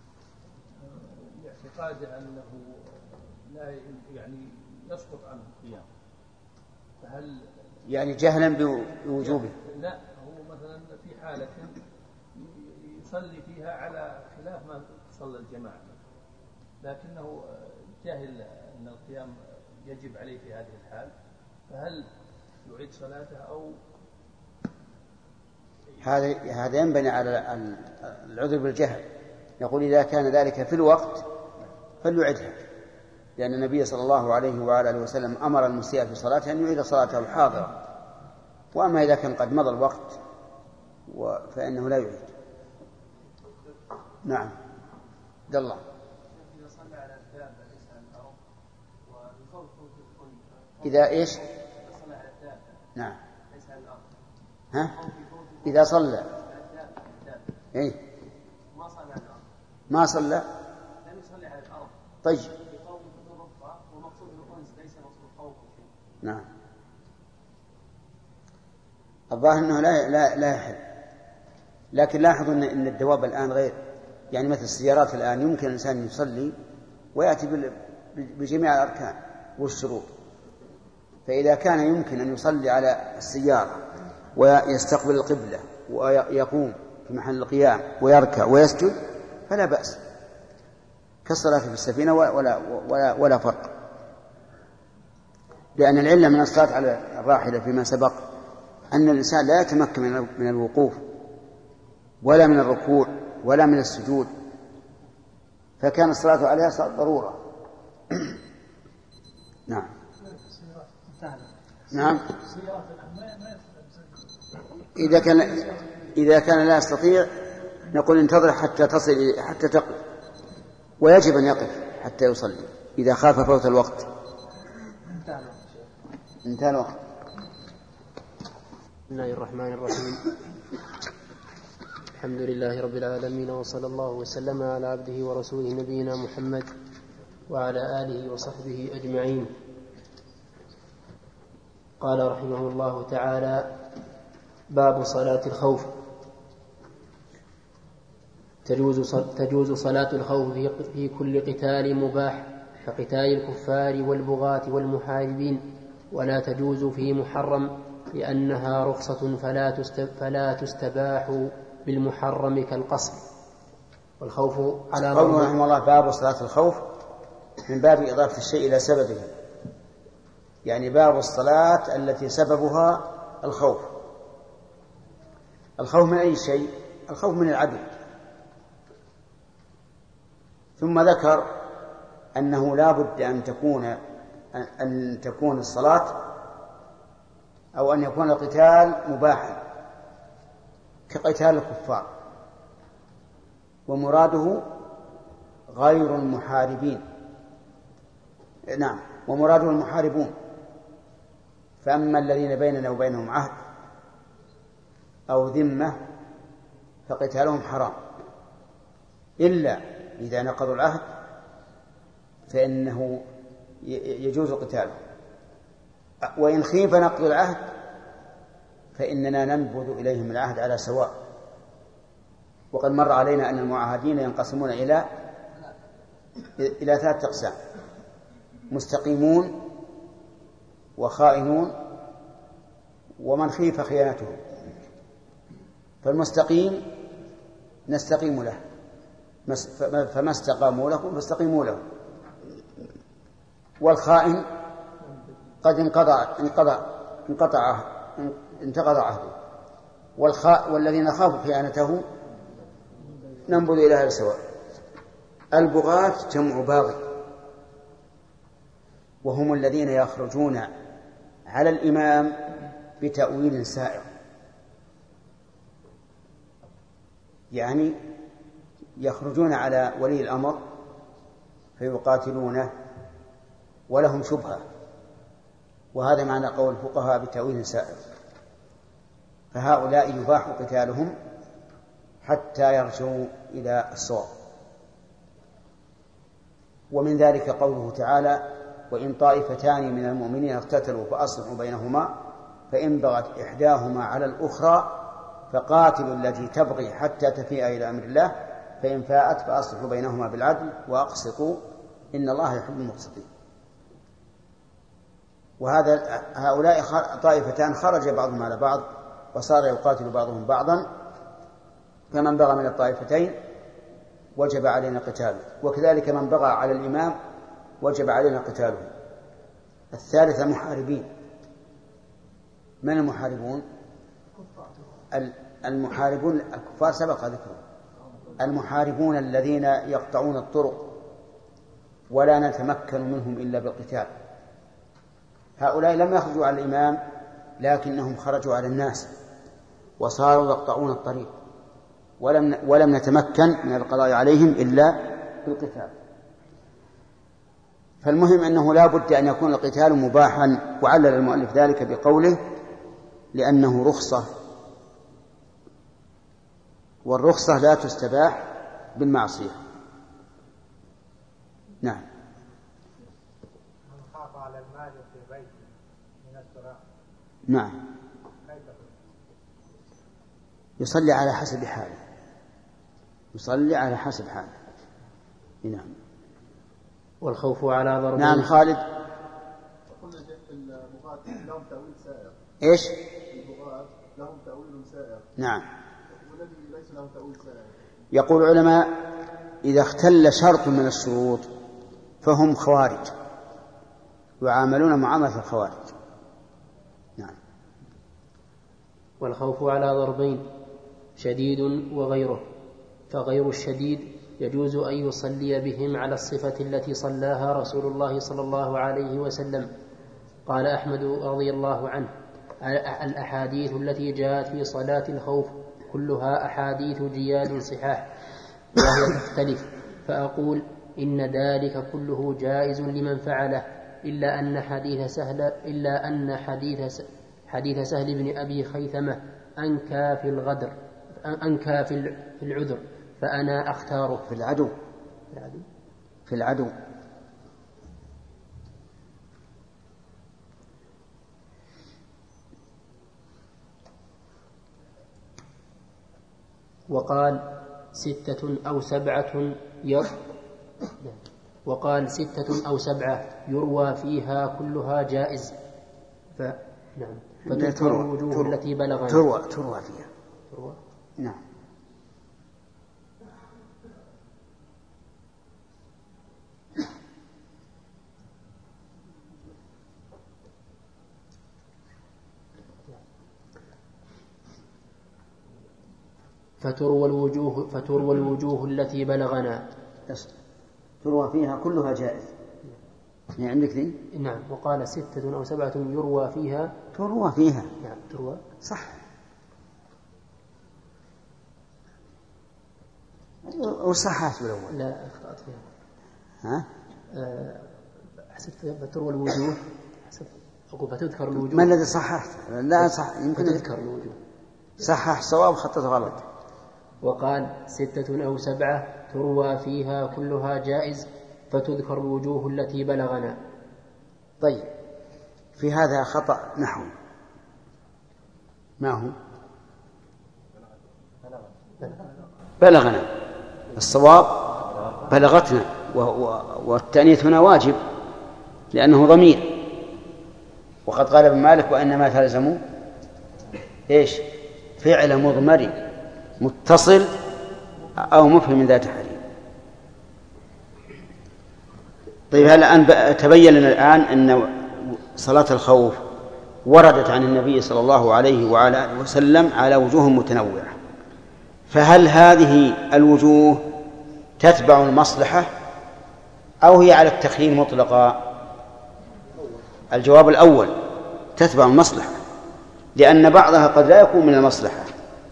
باعتقاده أنه لا يعني يسقط عنه القيام، فهل يعني جهلا بوجوبه؟ لا، هو مثلا في حالة يصلي فيها على خلاف ما تصلى الجماعة، لكنه جاهل أن القيام يجب عليه في هذه الحال، فهل يعيد صلاته أو هذا ينبني على العذر بالجهل. يقول إذا كان ذلك في الوقت فليعدها، لأن النبي صلى الله عليه وعلى آله وسلم أمر المسيء في صلاته أن يعيد صلاته الحاضرة، وأما إذا كان قد مضى الوقت فإنه لا يعيد. نعم. عبد الله. إذا إيش؟ نعم. ها؟ إذا صلى إيه؟ ما صلى لم يصلي على الأرض. طيب. ومقصود الأنس ليس مقصود خوف. نعم. الظاهر أنه لا يحل، لكن لاحظوا أن الدواب الآن غير، يعني مثل السيارات الآن يمكن الإنسان يصلي ويأتي بجميع الأركان والشروط، فإذا كان يمكن أن يصلي على السيارة ويستقبل القبلة ويقوم في محل القيام ويركع ويسجد فلا بأس، كالصلاة في السفينة ولا فرق، لأن العلة من الصلاة على الراحلة فيما سبق أن الإنسان لا يتمكن من الوقوف ولا من الركوع ولا من السجود، فكان الصلاة عليها ضرورة. نعم. نعم. إذا كان لا يستطيع نقول انتظر حتى تصل حتى تقف، ويجب أن يقف حتى يصلي إذا خاف فوت الوقت. انتهى الوقت. بسم الله الرحمن الرحيم. الحمد لله رب العالمين، وصلى الله وسلم على عبده ورسوله نبينا محمد وعلى آله وصحبه أجمعين. قال رحمه الله تعالى: باب صلاة الخوف. تجوز صلاة الخوف في كل قتال مباح كقتال الكفار والبغاة والمحاربين، ولا تجوز في محرم لأنها رخصة فلا تستباح بالمحرم كالقصر. والخوف على قوله رحمه الله باب صلاة الخوف من باب إضافة الشيء إلى سببه، يعني باب الصلاة التي سببها الخوف. الخوف من أي شيء؟ الخوف من العدو. ثم ذكر أنه لا بد أن تكون الصلاة أو أن يكون القتال مباحا كقتال الكفار، ومراده غير المحاربين. نعم، ومراده المحاربون. فأما الذين بيننا وبينهم عهد أو ذمة فقتالهم حرام، إلا إذا نقضوا العهد فإنه يجوز قتاله. وإن خيف نقض العهد فإننا ننبذ إليهم العهد على سواء. وقد مر علينا أن المعاهدين ينقسمون إلى 3 أقسام: مستقيمون وخائنون ومن خيف خيانته. فالمستقيم نستقيم له، فما استقاموا لكم فاستقيموا له. والخائن قد انتقض عهده. والذين خافوا خيانته ننبذ إليها سواء. البغاة جمع باغي، وهم الذين يخرجون على الإمام بتأويل سائغ، يعني يخرجون على ولي الأمر فيقاتلونه ولهم شبهة، وهذا معنى قول الفقهاء بتأويل سائغ. فهؤلاء يباح قتالهم حتى يرجعوا إلى الصواب. ومن ذلك قوله تعالى: وإن طائفتان من المؤمنين اقتتلوا فأصلحوا بينهما فإن بغت إحداهما على الأخرى فقاتلوا التي تبغي حتى تفيء إلى أمر الله فإن فاءت فأصلحوا بينهما بالعدل وأقسطوا إن الله يحب المقسطين. هؤلاء طائفتان خرج بعضهم على بعض وصار يقاتل بعضهم بعضا، فمن بغى من الطائفتين وجب علينا قتاله، وكذلك من بغى على الإمام وجب علينا قتاله. الثالثة محاربين. من المحاربون؟ المحاربون الكفار سبق ذكره. المحاربون الذين يقطعون الطرق ولا نتمكن منهم إلا بالقتال. هؤلاء لم يخرجوا على الإمام لكنهم خرجوا على الناس وصاروا يقطعون الطريق، ولم نتمكن من القضاء عليهم إلا بالقتال. فالمهم أنه لا بد أن يكون القتال مباحا، وعلل المؤلف ذلك بقوله: لأنه رخصة، والرخصة لا تستباح بالمعصية. نعم. من خاف على المال في بيته من السراء. نعم. يصلي على حسب حاله، يصلي على حسب حاله. نعم. والخوف على ضرب. نعم. خالد. قلنا البغاة لهم تأويل سائر. إيش؟ البغاة لهم تأويل سائر. نعم. والذي ليس له تأويل سائر. يقول العلماء: إذا اختل شرط من الشروط فهم خوارج، يعاملون معاملة الخوارج. نعم. والخوف على ضربين: شديد وغيره. فغير الشديد يجوز أن يصلي بهم على الصفة التي صلاها رسول الله صلى الله عليه وسلم، قال أحمد رضي الله عنه: الأحاديث التي جاءت في صلاة الخوف كلها أحاديث جياد صحاح، وهي تختلف، فأقول إن ذلك كله جائز لمن فعله، إلا أن حديث سهل بن أبي خيثمة أنكى في العذر، فأنا أختاره. في العدو وقال 6 أو 7 يروى فيها كلها جائز. فتذكر الوجوه التي بلغنا. تروى فيها. نعم. فتروى الوجوه التي بلغنا. تروى فيها كلها جائز. يعني عندك ذي؟ نعم. وقال 6 أو 7 يروى فيها. تروى فيها. نعم تروى. صح. وصححت بالأول. لا أخطأت فيها. ها؟ حسبت فتروى الوجوه. أقول فتذكر الوجوه. ما الذي صححت؟ لا صح. يمكن تذكر الوجوه. صحح صواب خطط غلط. وقال 6 أو 7 تروى فيها كلها جائز، فتذكر الوجوه التي بلغنا. طيب، في هذا خطأ نحو ما هو؟ بلغنا. الصواب بلغتنا، والتأنيث هنا واجب لأنه ضمير، وقد قال ابن مالك: وإنما تلزم إيش؟ فعل مضمر متصل أو مفهم من ذات حريم. طيب، الآن تبين لنا الآن أن صلاة الخوف وردت عن النبي صلى الله عليه وعلى آله وسلم على وجوه متنوعة، فهل هذه الوجوه تتبع المصلحة أو هي على التخيير مطلقا؟ الجواب الأول: تتبع المصلحة، لأن بعضها قد لا يكون من المصلحة،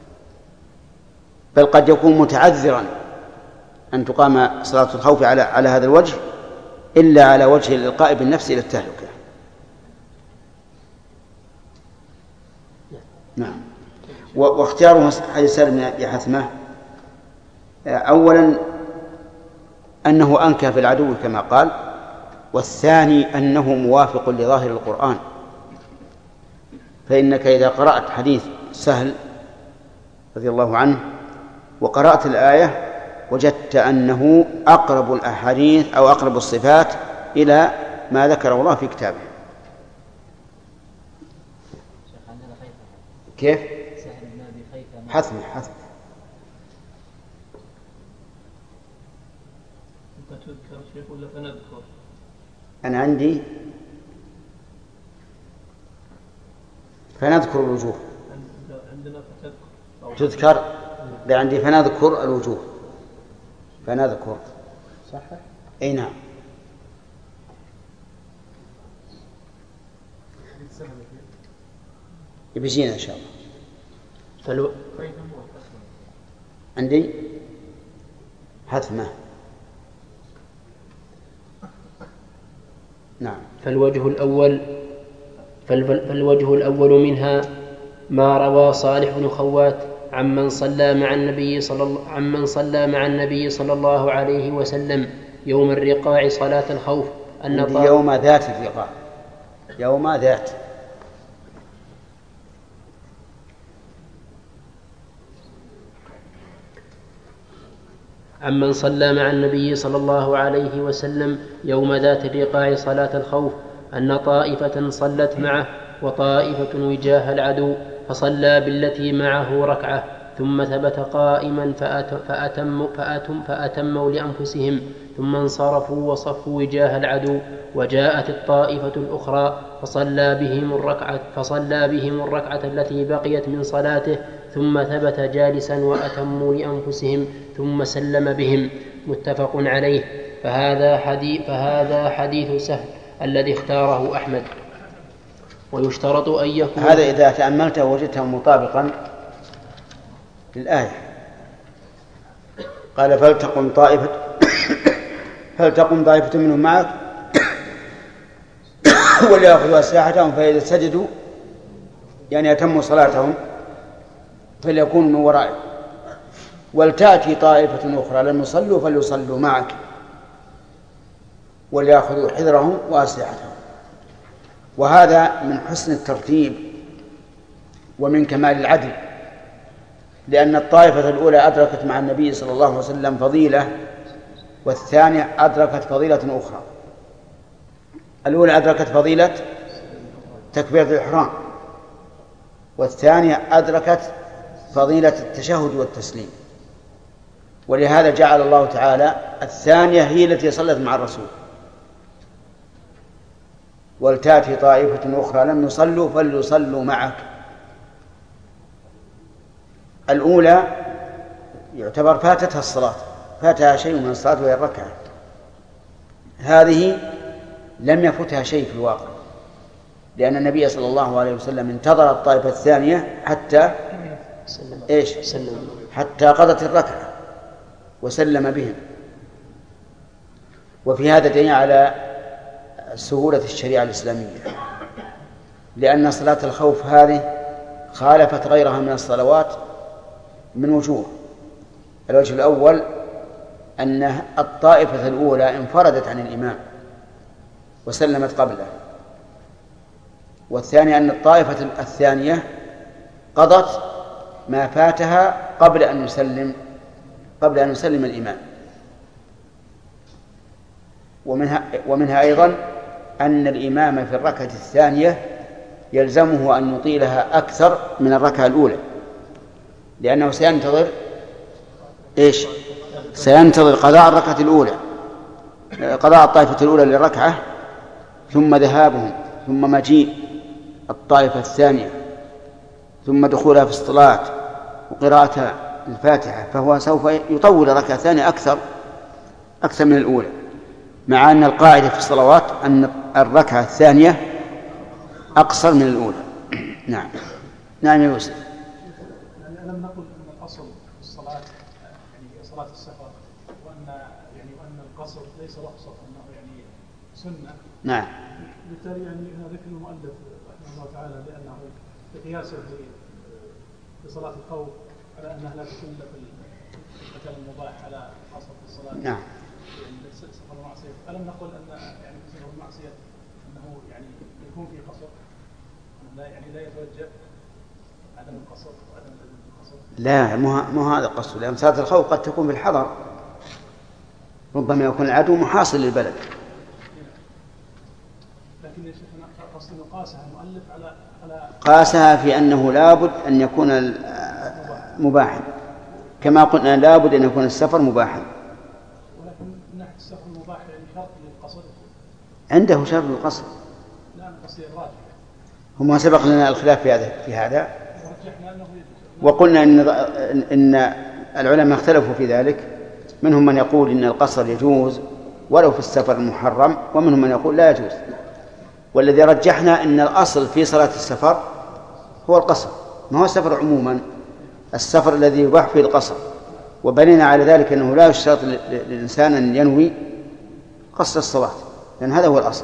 بل قد يكون متعذرا أن تقام صلاة الخوف على هذا الوجه إلا على وجه الإلقاء بالنفس إلى التهلكة. نعم. واختياره حديث سهل بن أبي حثمة أولا أنه أنكى في العدو كما قال، والثاني أنه موافق لظاهر القرآن، فإنك إذا قرأت حديث سهل رضي الله عنه وقرأت الآية وجدت أنه أقرب الأحاديث أو أقرب الصفات إلى ما ذكره الله في كتابه. كيف؟ حثم أنا عندي فنذكر الوجوه. تذكر عندي فنذكر الوجوه. فنذكر صح؟ أي نعم. بيجينا إن شاء الله. عندي حثمة. نعم. فالوجه الأول منها ما روى صالح بن خوات عمن صلى مع النبي صلى الله عليه وسلم يوم الرقاع صلاة الخوف يوم ذات الرقاع. يوم ذات. عمن صلى مع النبي صلى الله عليه وسلم يوم ذات الرقاع صلاة الخوف أن طائفة صلت معه وطائفة وجاه العدو، فصلى بالتي معه ركعة ثم ثبت قائما فأتموا لأنفسهم، ثم انصرفوا وصفوا وجاه العدو، وجاءت الطائفة الأخرى فصلى بهم الركعة التي بقيت من صلاته، ثم ثبت جالسا وأتموا لأنفسهم ثم سلم بهم. متفق عليه. فهذا حديث سهل الذي اختاره أحمد. ويشترط أن يكون هذا إذا تأملته وجدته مطابقا للآية. قال فلتقم طائفة منهم معك وليأخذوا أسلحتهم فإذا سجدوا يعني أتموا صلاتهم فليكونوا من ورائك ولتأتي طائفة أخرى لم يصلوا فليصلوا معك وليأخذوا حذرهم وأسلحتهم. وهذا من حسن الترتيب ومن كمال العدل، لأن الطائفة الأولى أدركت مع النبي صلى الله عليه وسلم فضيلة، والثانية أدركت فضيلة أخرى. الأولى أدركت فضيلة تكبيرة الإحرام، والثانية أدركت فضيلة التشهد والتسليم. ولهذا جعل الله تعالى الثانية هي التي صلت مع الرسول. ولتأتي طائفة أخرى لم يصلوا فليصلوا معك. الأولى يعتبر فاتتها الصلاة، فاتها شيء من الصلاة وهي الركعة. هذه لم يفتها شيء في الواقع، لأن النبي صلى الله عليه وسلم انتظر الطائفة الثانية حتى حتى قضت الركعة وسلم بهم. وفي هذا دليل على سهولة الشريعة الإسلامية، لأن صلاة الخوف هذه خالفت غيرها من الصلوات من وجوه. الوجه الأول أن الطائفة الأولى انفردت عن الإمام وسلمت قبله، والثاني أن الطائفة الثانية قضت ما فاتها قبل أن يسلم الإمام. ومنها أيضا أن الإمام في الركعة الثانية يلزمه أن يطيلها أكثر من الركعة الأولى، لأنه سينتظر قضاء الركعة الأولى، قضاء الطائفة الأولى للركعة، ثم ذهابهم، ثم مجيء الطائفة الثانية، ثم دخولها في الصلاة وقراءة الفاتحة، فهو سوف يطول الركعة الثانية أكثر من الأولى، مع أن القاعدة في الصلوات أن الركعة الثانية أقصر من الأولى. نعم. نعم يا يوسف. ألم نقل أن الأصل في الصلاة يعني صلاة السفر، وأن القصر ليس رخصة، أنه يعني سنة. نعم. بالتالي يعني ذكر المؤلف رحمه الله تعالى لأنه بقياسه لصلاة الخوف على أنها لا تكون في القتال المباح على القصر في الصلاة. نعم. سفر المعصية. ألم نقل أن يعني سفر المعصية أنه يعني يكون في قصر، لا يتوجه عدم القصر وعدم القصر. لا، مو هذا القصر، لأن صلاة الخوف قد تكون بالحضر، ربما يكون العدو محاصر للبلد. لكن يا شيخنا قصد قاسها المؤلف على قاسها في أنه لابد أن يكون مباحا، كما قلنا لابد أن يكون السفر مباحا. ولكن من ناحية السفر المباح يعني شرط للقصر، عنده شرط للقصر. لا، القصر الراجح. هم سبق لنا الخلاف في هذا وقلنا إن العلماء اختلفوا في ذلك. منهم من يقول إن القصر يجوز ولو في السفر المحرم، ومنهم من يقول لا يجوز. والذي رجحنا إن الأصل في صلاة السفر هو القصر، ما هو السفر عموما، السفر الذي يباح فيه القصر. وبنينا على ذلك أنه لا يشترط للإنسان أن ينوي قصر الصلاة، لأن هذا هو الأصل.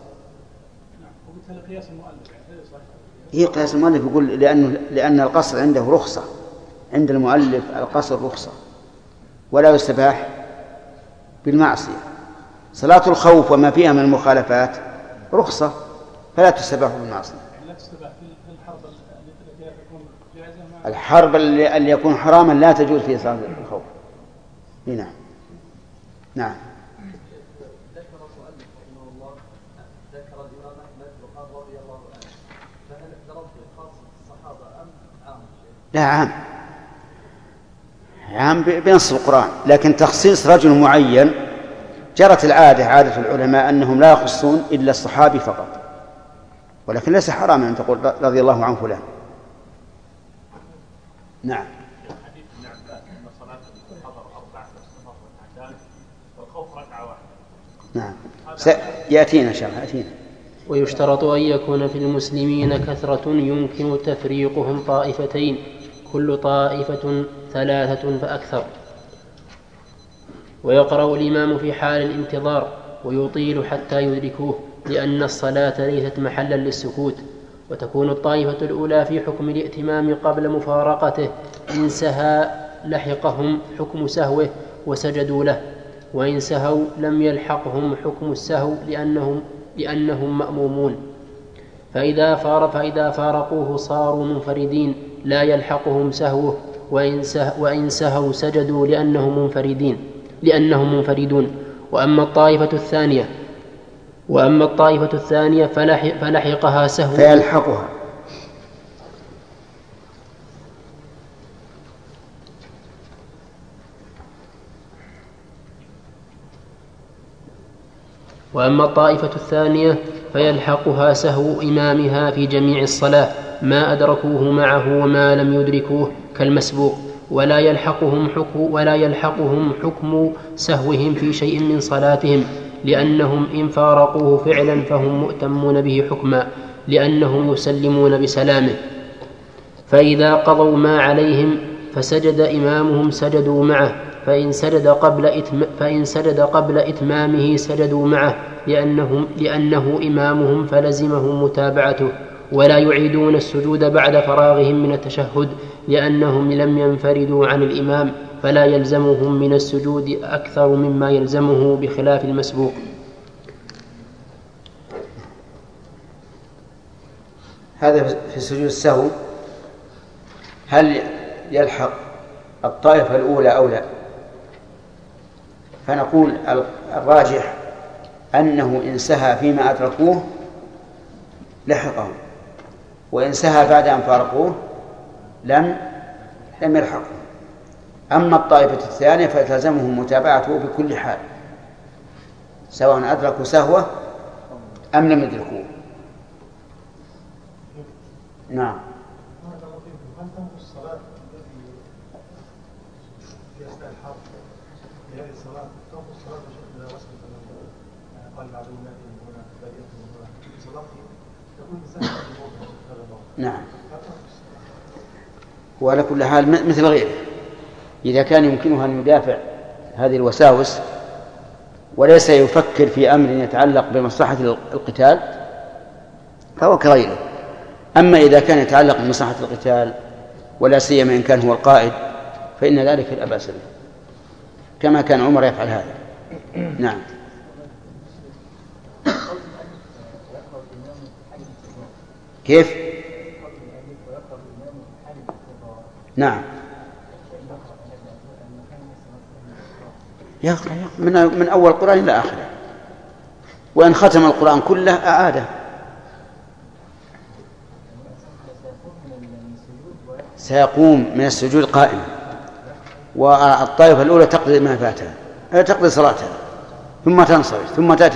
هي قياس المؤلف يقول لأن القصر عنده رخصة، عند المؤلف القصر رخصة ولا يستباح بالمعصية. صلاة الخوف وما فيها من المخالفات رخصة فلا تستباح بالمعصية. الحرب اللي يكون حراما لا تجوز فيه صلاة الخوف. نعم. نعم. لا، عام بنص القرآن، لكن تخصيص رجل معين جرت عادة العلماء أنهم لا يخصون إلا الصحابي فقط، ولكن ليس حراما أن تقول رضي الله عن فلان. نعم. نعم. يأتينا إن شاء الله. ويشترط أن يكون في المسلمين كثرة يمكن تفريقهم طائفتين، كل طائفة 3 فأكثر. ويقرأ الإمام في حال الانتظار ويطيل حتى يدركوه، لأن الصلاة ليست محلا للسكوت. وتكون الطائفة الأولى في حكم الائتمام قبل مفارقته، إن سهى لحقهم حكم سهوه وسجدوا له، وإن سهوا لم يلحقهم حكم السهو لأنهم مأمومون. فإذا فارقوه صاروا منفردين لا يلحقهم سهوه، وإن سهوا سجدوا لأنهم منفردون. وأما الطائفة الثانية فلحقها سهو فيلحقها. وأما الطائفة الثانية فيلحقها سهو إمامها في جميع الصلاة ما أدركوه معه وما لم يدركوه كالمسبوق، ولا يلحقهم حكم سهوهم في شيء من صلاتهم، لأنهم إن فارقوه فعلا فهم مؤتمون به حكما، لأنهم يسلمون بسلامه. فإذا قضوا ما عليهم فسجد إمامهم سجدوا معه، فإن سجد قبل إتمامه سجدوا معه، لأنه إمامهم فلزمهم متابعته. ولا يعيدون السجود بعد فراغهم من التشهد، لأنهم لم ينفردوا عن الإمام، فلا يلزمهم من السجود أكثر مما يلزمه بخلاف المسبوق. هذا في سجود السهو. هل يلحق الطائفة الأولى أو لا؟ فنقول الراجح أنه إن سهى فيما أدركوه لحقهم، وإن سهى بعد أن فارقوه لم يلحقه. أما الطائفة الثانية فتلزمهم متابعته بكل حال، سواء أدركوا سهوه أم لم يدركوه. نعم. هل تنقص الصلاة في أثناء الحرب في هذه الصلاة تنقص الصلاة بشكل رسمي كما قال بعض الناس هنا بقية هنا في صلاتهم تكون مساحة نعم. وعلى كل حال مثل غيره، إذا كان يمكنه أن يدافع هذه الوساوس وليس يفكر في أمر يتعلق بمصلحة القتال فهو كغيره. أما إذا كان يتعلق بمصلحة القتال ولا سيما إن كان هو القائد فإن ذلك لا بأس به، كما كان عمر يفعل هذا. نعم. كيف؟ نعم، يقرأ من أول القرآن إلى آخره، وإن ختم القرآن كله أعاده. سيقوم من السجود قائما، والطائفة الأولى تقضي ما فاتها، تقضي صلاتها ثم تنصرف، ثم تأتي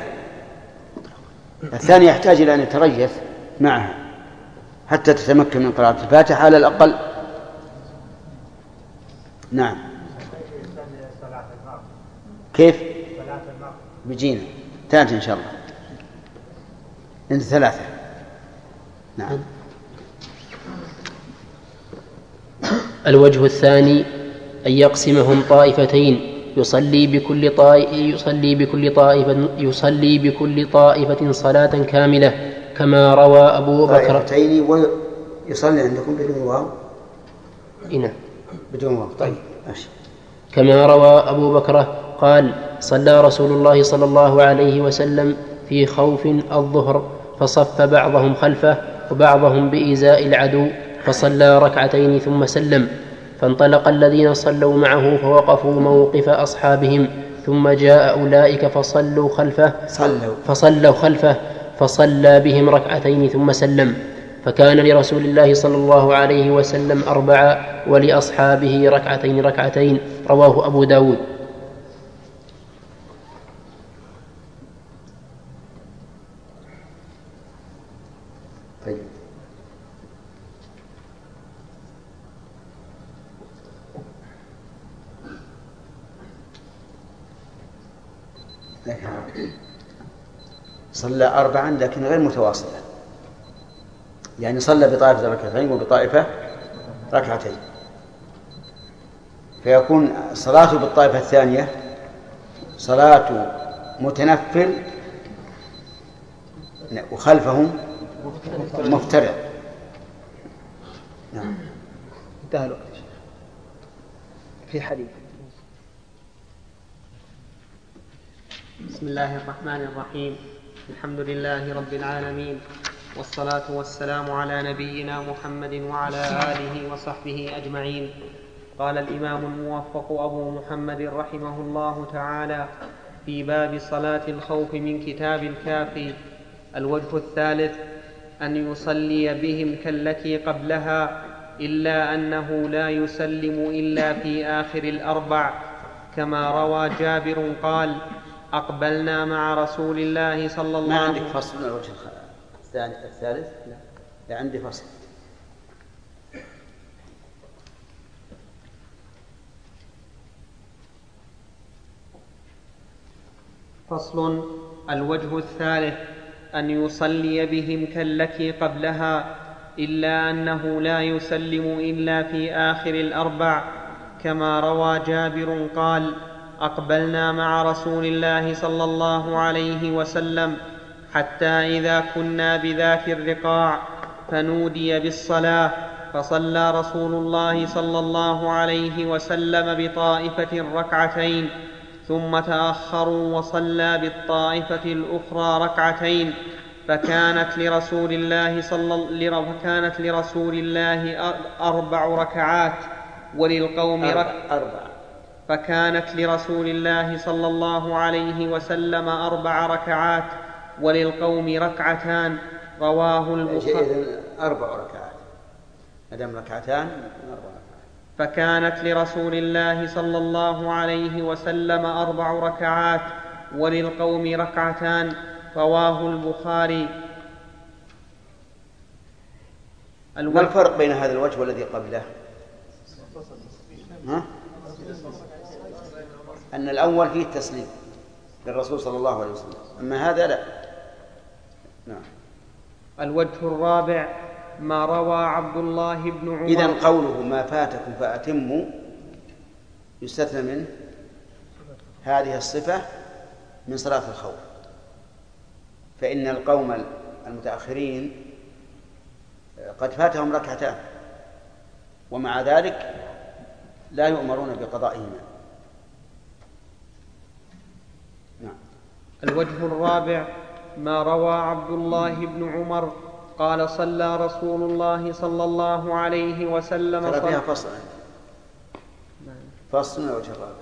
الثانية يحتاج إلى أن يتريث معها حتى تتمكن من قراءة الفاتحة على الأقل. نعم. كيف؟ بجينا تأتي إن شاء الله. أنت 3. نعم. الوجه الثاني أن يقسمهم طائفتين، يصلي بكل طائفة صلاة كاملة، كما روى أبو بكر. طائفتين ويصلي عندكم بدون واو؟ نعم بدون واو. طيب ماشي. كما روى أبو بكر قال: صلى رسول الله صلى الله عليه وسلم في خوف الظهر، فصف بعضهم خلفه وبعضهم بإزاء العدو، فصلى ركعتين ثم سلم، فانطلق الذين صلوا معه فوقفوا موقف أصحابهم، ثم جاء أولئك فصلوا خلفه فصلى بهم ركعتين ثم سلم، فكان لرسول الله صلى الله عليه وسلم 4 ولأصحابه ركعتين، رواه أبو داود. طيب. صلى 4 لكن غير متواصلة، يعني صلى بطائفة ركعتين وبطائفة ركعتين، فيكون صلاته بالطائفة الثانية صلاة متنفل وخلفه مفترض. نعم. انتهى الوقت. في حديث. بسم الله الرحمن الرحيم. الحمد لله رب العالمين، والصلاة والسلام على نبينا محمد وعلى آله وصحبه أجمعين. قال الإمام الموفق أبو محمد رحمه الله تعالى في باب صلاة الخوف من كتاب الكافي: الوجه الثالث أن يصلي بهم كالتي قبلها، إلا أنه لا يسلم إلا في آخر الأربع، كما روى جابر قال: أقبلنا مع رسول الله صلى الله عليه وسلم. ما عندك فصل من الوجه الثالث؟ لا عندي فصل. فصل: الوجه الثالث أن يصلي بهم كالتي قبلها، إلا أنه لا يسلم إلا في آخر الأربع، كما روى جابر قال: أقبلنا مع رسول الله صلى الله عليه وسلم حتى إذا كنا بذات الرقاع فنودي بالصلاة، فصلى رسول الله صلى الله عليه وسلم بطائفة ركعتين، ثم تأخروا وصلى بالطائفة الأخرى ركعتين، فكانت لرسول الله 4 ركعات وللقوم فكانت لرسول الله صلى الله عليه وسلم 4 ركعات وللقوم ركعتان. رواه البخاري. 4 ركعات مدام ركعتان 4 ركعات. فكانت لرسول الله صلى الله عليه وسلم 4 ركعات وللقوم ركعتان. رواه البخاري. ما الفرق بين هذا الوجه والذي قبله؟ أن الأول فيه التسليم للرسول صلى الله عليه وسلم، أما هذا لا. نعم. الوجه الرابع ما روى عبد الله بن عمر. إذن قوله ما فاتكم فأتموا يستثنى منه هذه الصفة من صلاة الخوف، فإن القوم المتأخرين قد فاتهم ركعتان ومع ذلك لا يؤمرون بقضائهما. نعم. الوجه الرابع ما روى عبد الله بن عمر قال: صلى رسول الله صلى الله عليه وسلم. ترى فيها فصل من الوجه الرابع.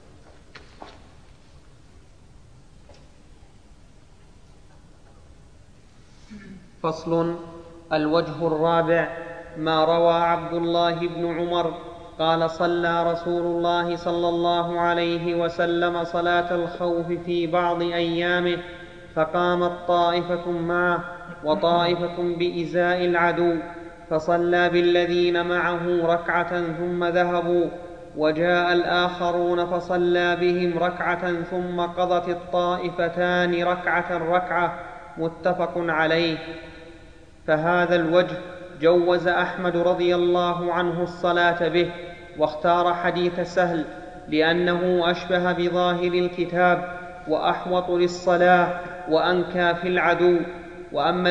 فصل: الوجه الرابع ما روى عبد الله بن عمر قال: صلى رسول الله صلى الله عليه وسلم صلاة الخوف في بعض أيامه، فقامت طائفة معه وطائفة بإزاء العدو، فصلى بالذين معه ركعة ثم ذهبوا، وجاء الآخرون فصلى بهم ركعة ثم قضت الطائفتان ركعة. متفق عليه. فهذا الوجه جوز أحمد رضي الله عنه الصلاة به، واختار حديث سهل لأنه أشبه بظاهر الكتاب وأحوط للصلاة وأنكى في العدو. وأما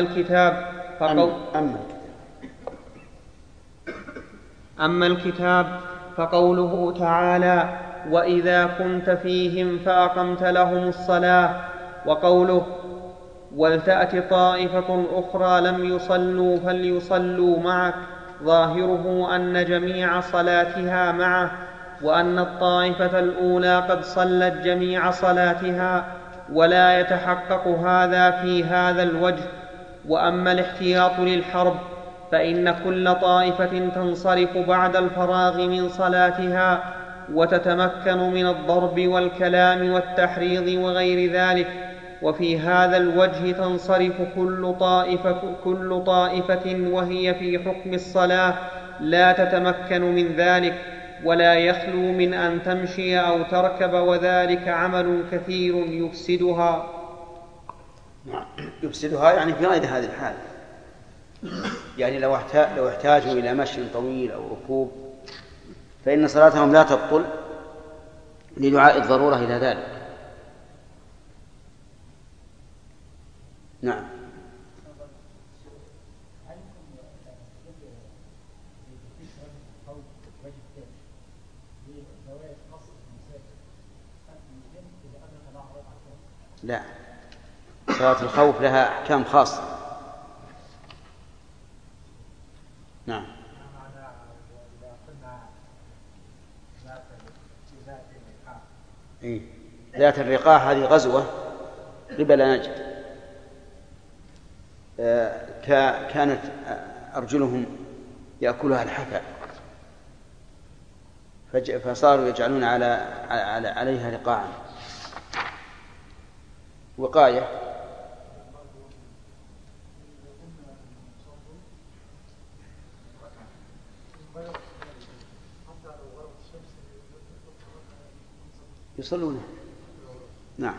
الكتاب فقوله تعالى: وإذا كنت فيهم فأقمت لهم الصلاة، وقوله: ولتأت طائفة أخرى لم يصلوا فليصلوا معك، ظاهره أن جميع صلاتها معه، وأن الطائفة الأولى قد صلت جميع صلاتها، ولا يتحقق هذا في هذا الوجه. وأما الاحتياط للحرب فإن كل طائفة تنصرف بعد الفراغ من صلاتها وتتمكن من الضرب والكلام والتحريض وغير ذلك، وفي هذا الوجه تنصرف كل طائفة وهي في حكم الصلاة لا تتمكن من ذلك، ولا يخلو من أن تمشي أو تركب، وذلك عمل كثير يفسدها. يفسدها يعني في غير هذه الحال، يعني لو احتاجوا إلى مشي طويل أو ركوب فإن صلاتهم لا تبطل لدعاء الضرورة إلى ذلك. نعم. لا، صلاة الخوف لها أحكام خاصة. نعم. ذات الرقاع هذه غزوة قبل نجد، كانت أرجلهم يأكلها الحفا فصاروا يجعلون عليها رقاعا وقاية. يصلون. نعم.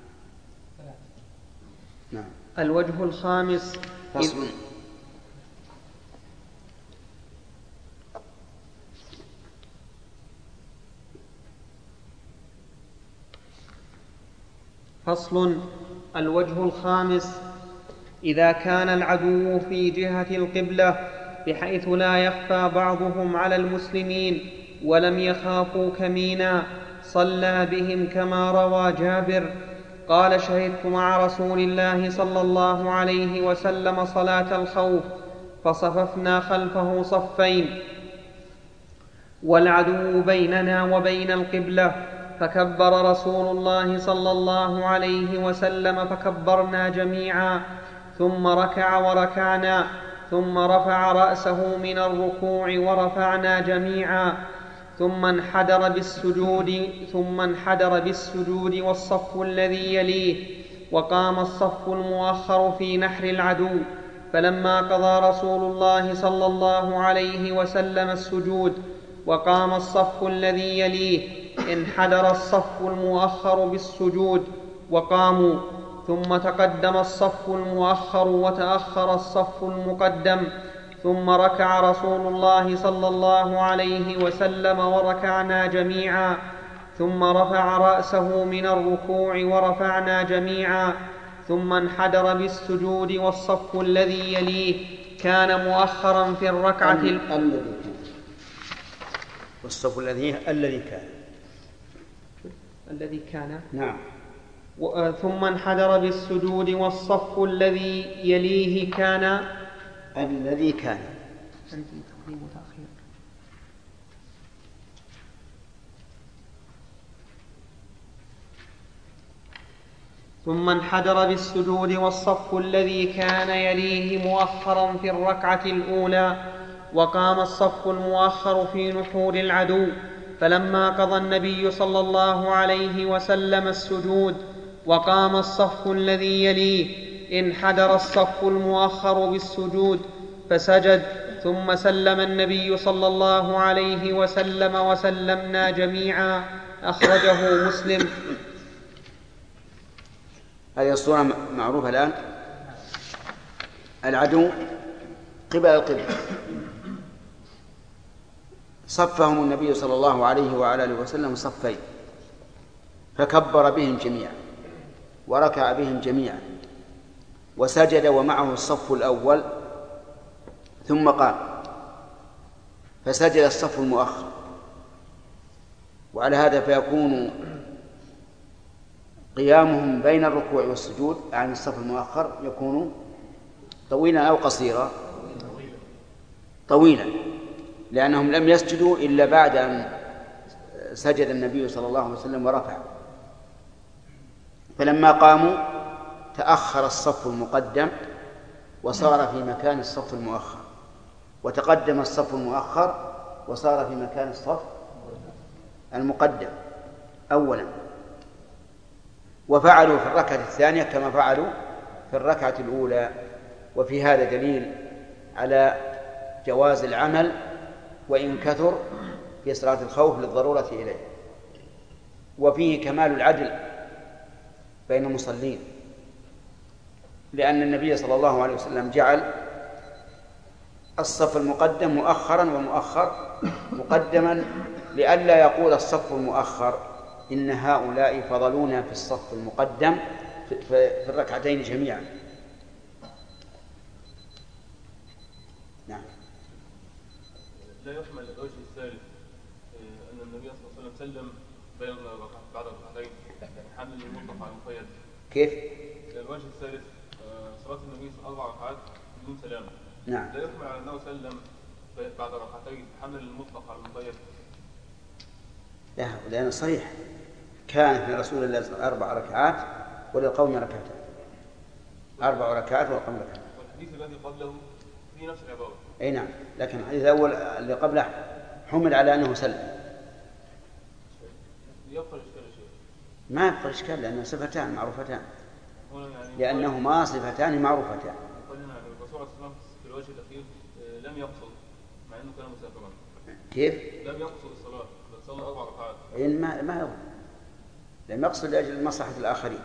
نعم. الوجه الخامس. فصل. فصل. الوجه الخامس: إذا كان العدو في جهة القبلة بحيث لا يخفى بعضهم على المسلمين ولم يخافوا كمينا صلى بهم كما روى جابر قال: شهدت مع رسول الله صلى الله عليه وسلم صلاة الخوف فصففنا خلفه صفين والعدو بيننا وبين القبلة، فكبر رسول الله صلى الله عليه وسلم فكبرنا جميعا، ثم ركع وركعنا، ثم رفع رأسه من الركوع ورفعنا جميعا، ثم انحدر بالسجود والصف الذي يليه، وقام الصف المؤخر في نحر العدو، فلما قضى رسول الله صلى الله عليه وسلم السجود وقام الصف الذي يليه انحدر الصف المؤخر بالسجود وقاموا، ثم تقدم الصف المؤخر وتأخر الصف المقدم، ثم ركع رسول الله صلى الله عليه وسلم وركعنا جميعا، ثم رفع رأسه من الركوع ورفعنا جميعا، ثم انحدر بالسجود والصف الذي يليه كان مؤخرا في الركعة والصف الذي كان نعم. ثم انحدر بالسجود والصف الذي يليه كان ثم انحدر بالسجود والصف الذي كان يليه مؤخرا في الركعة الأولى، وقام الصف المؤخر في نحور العدو، فلما قضى النبي صلى الله عليه وسلم السجود وقام الصف الذي يليه انحدر الصف المؤخر بالسجود فسجد، ثم سلم النبي صلى الله عليه وسلم وسلمنا جميعا. أخرجه مسلم. هذه الصورة معروفة الآن. العدو قبل القبلة، صفهم النبي صلى الله عليه وعلى آله وسلم صفين، فكبر بهم جميعا وركع بهم جميعا وسجد ومعه الصف الأول، ثم قام فسجد الصف المؤخر، وعلى هذا فيكون قيامهم بين الركوع والسجود عن الصف المؤخر يكون طويلا أو قصيرا؟ طويلا، لأنهم لم يسجدوا إلا بعد أن سجد النبي صلى الله عليه وسلم ورفع، فلما قاموا تأخر الصف المقدم وصار في مكان الصف المؤخر، وتقدم الصف المؤخر وصار في مكان الصف المقدم أولا، وفعلوا في الركعة الثانية كما فعلوا في الركعة الأولى. وفي هذا دليل على جواز العمل وإن كثر في صلاة الخوف للضرورة إليه، وفيه كمال العدل بين المصلين، لأن النبي صلى الله عليه وسلم جعل الصف المقدم مؤخرا والمؤخر مقدما لئلا يقول الصف المؤخر إن هؤلاء فضلونا في الصف المقدم في الركعتين جميعا. نعم. لا يحمل الوجه الثالث أن النبي صلى الله عليه وسلم سلم بين بعد الركعتين حمل المطلق على المقيد. كيف؟ الوجه الثالث صلاة النبي صلى الله عليه وسلم 4 ركعات بدون سلام. نعم. لا يحمل على أنه سلم بعد ركعتين حمل المطلق على المقيد. لا، لأن صريح كان في رسول الله 4 ركعات وللقوم ركعتان. 4 ركعات والقوم ركعتان. والحديث الذي قبله في نفس العبارة. أي نعم، لكن الحديث الأول اللي قبله حمل على أنه سلم. يبقى الإشكال يا شيخ؟ ما يبقى الإشكال لأنه صفتان معروفتان. لأنهما صفتان معروفتان. قلنا يعني الرسول صلى الله عليه وسلم في الوجه الأخير لم يقصد مع أنه كان مسافرا. كيف؟ لم يقصد الصلاة بل صلى 4 ركعات. ما يظهر. لم يقصد لأجل مصلحة الآخرين.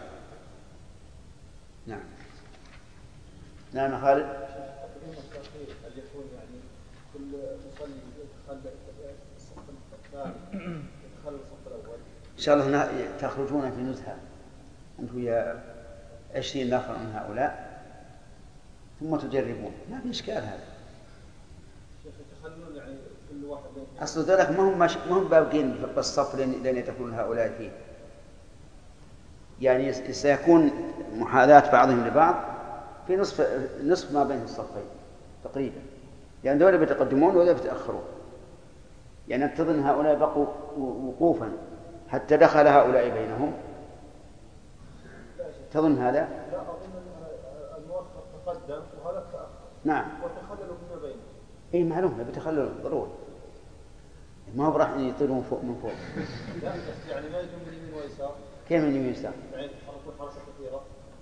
نعم. نعم خالد. هل يكون يعني كل مصلي يتخلى الصف الثاني يتخلى الصف الأول؟ إن شاء الله تخرجون في نزهة أنتم يا 20 نفر من هؤلاء ثم تجربون، ما في إشكال هذا. شيخ يتخلون يعني كل واحد أصل ذلك ما هم باقين بالصف لين يدخلون هؤلاء فيه. يعني سيكون محاذاة بعضهم لبعض في نصف ما بين الصفين تقريبا، يعني دول بيتقدمون ولا بيتأخرون. يعني تظن هؤلاء بقوا وقوفا حتى دخل هؤلاء بينهم؟ تظن هذا؟ لا، أظن المؤخر تقدم وهذا تأخر. نعم. وتخللوا فيما بينهم. إيه معلوم بيتخللوا ضروري، ما هو راح يطيرون فوق من فوق. لا يعني ما يجون من يمين ويسار. كيف من يمين ويسار؟ يعني يتحركون حركة كثيرة.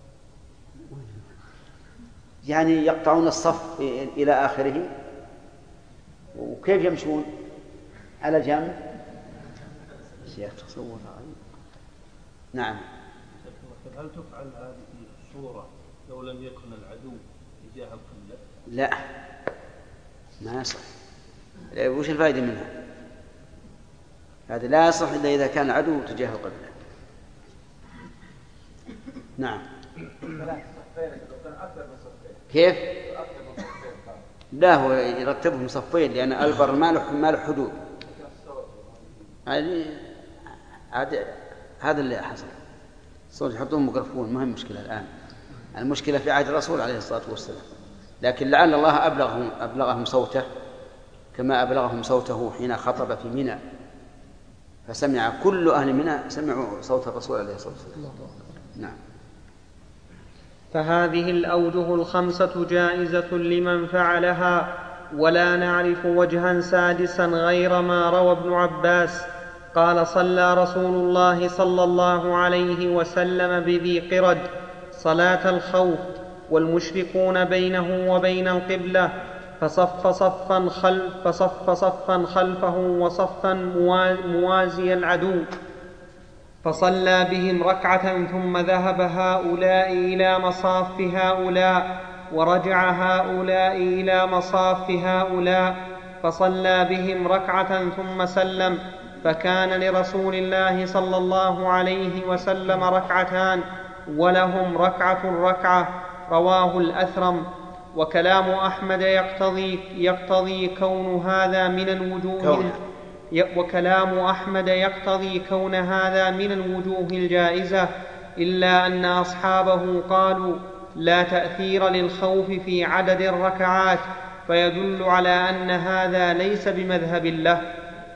يعني يقطعون الصف إلى آخره، وكيف يمشون على جنب؟ شيخ تصور غريب. نعم. هل تفعل هذه الصورة لو لم يكن العدو تجاه القبلة؟ لا، ما يصح. وش الفائدة منها؟ هذا لا يصح إلا إذا كان العدو تجاه القبلة. نعم. كيف؟ لا، هو يرتبهم صفين لأن البر ما له حدود. هذا اللي حصل. صوت يحطون ميكروفون، ما هي مشكلة الآن. المشكلة في عهد الرسول عليه الصلاة والسلام، لكن لعل الله أبلغهم صوته كما أبلغهم صوته حين خطب في منى، فسمع كل أهل منى سمعوا صوت الرسول عليه الصلاة والسلام. نعم. فهذه الأوجه الخمسة جائزة لمن فعلها، ولا نعرف وجها سادسا غير ما روى ابن عباس قال: صلى رسول الله صلى الله عليه وسلم بذي قرد صلاة الخوف والمشركون بينه وبين القبلة، فصف صفا خلفه وصفا موازي العدو، فصلى بهم ركعة ثم ذهب هؤلاء إلى مصاف هؤلاء ورجع هؤلاء إلى مصاف هؤلاء، فصلى بهم ركعة ثم سلم، فكان لرسول الله صلى الله عليه وسلم ركعتان ولهم ركعة. رواه الأثرم. وكلام أحمد يقتضي كون هذا من الوجوه الجائزة، إلا أن أصحابه قالوا: لا تأثير للخوف في عدد الركعات، فيدل على أن هذا ليس بمذهب له.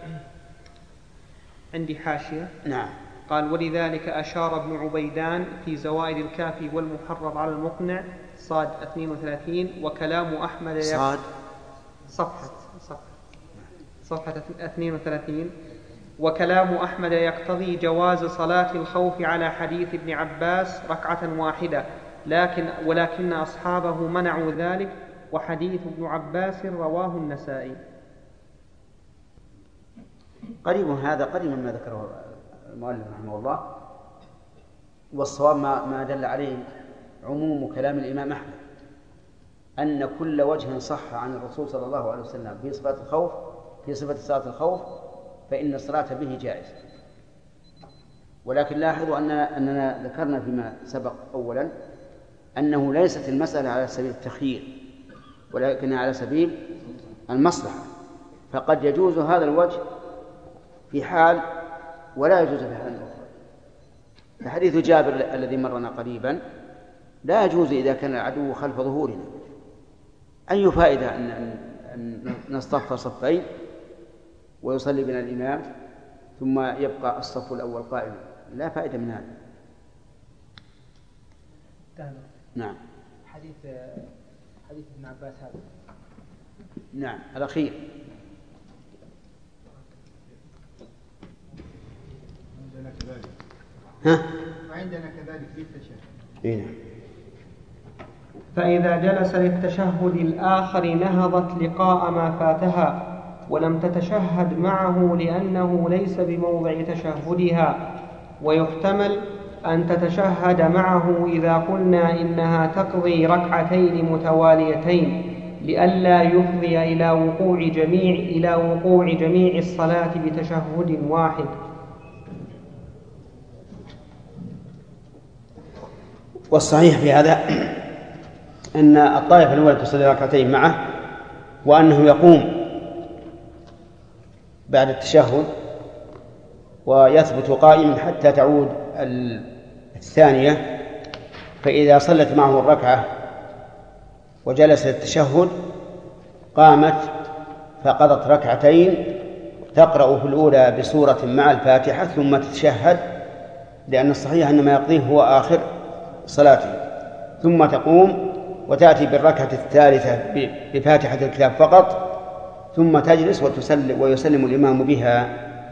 عندي حاشية. نعم. قال: ولذلك أشار ابن عبيدان في زوائد الكافي والمحرر على المقنع صاد 32. وكلام أحمد صاد صفحة 32. وكلام أحمد يقتضي جواز صلاة الخوف على حديث ابن عباس ركعة واحدة، ولكن أصحابه منعوا ذلك، وحديث ابن عباس رواه النسائي. قريب مما ذكره المؤلف رحمه الله، والصواب ما دل عليه عموم كلام الإمام أحمد أن كل وجه صح عن الرسول صلى الله عليه وسلم في صفة الخوف في صفة صلاة الخوف فإن الصلاة به جائزة. ولكن لاحظوا أننا ذكرنا فيما سبق أولا أنه ليست المسألة على سبيل التخيير ولكن على سبيل المصلحة، فقد يجوز هذا الوجه في حال ولا يجوز في حال أخرى. فحديث جابر الذي مرنا قريبا لا يجوز إذا كان العدو خلف ظهورنا. أي فائدة أن نصطف صفين ويصلي بنا الإمام ثم يبقى الصف الأول قائما؟ لا فائدة من هذا. نعم. حديث ابن عباس هذا. نعم الأخير. عندنا كذلك. ها؟ وعندنا كذلك في التشهد. نعم. فإذا جلس للتشهد الآخر نهضت لقاء ما فاتها ولم تتشهد معه لأنه ليس بموضع تشهدها، ويحتمل أن تتشهد معه إذا قلنا إنها تقضي ركعتين متواليتين لئلا يفضي إلى وقوع جميع الصلاة بتشهد واحد. والصحيح في هذا أن الطائفة الأولى تصلي ركعتين معه وأنه يقوم بعد التشهد ويثبت قائما حتى تعود الثانية، فإذا صلت معه الركعة وجلس للتشهد قامت فقضت ركعتين تقرأ في الأولى بسورة مع الفاتحة ثم تتشهد، لأن الصحيح أن ما يقضيه هو آخر صلاته، ثم تقوم وتأتي بالركعة الثالثة بفاتحة الكتاب فقط ثم تجلس ويسلم الإمام بها،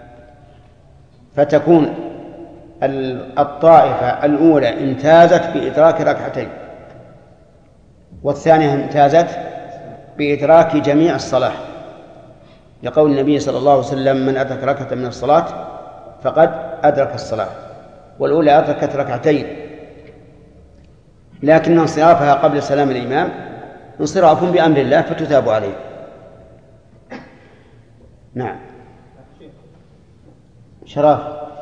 فتكون الطائفة الأولى امتازت بإدراك ركعتين والثانية امتازت بإدراك جميع الصلاة، لقول النبي صلى الله عليه وسلم: من أدرك ركعة من الصلاة فقد أدرك الصلاة. والأولى أدركت ركعتين لكن انصرافها قبل سلام الإمام انصراف بأمر الله فتثاب عليه. نعم. شراف.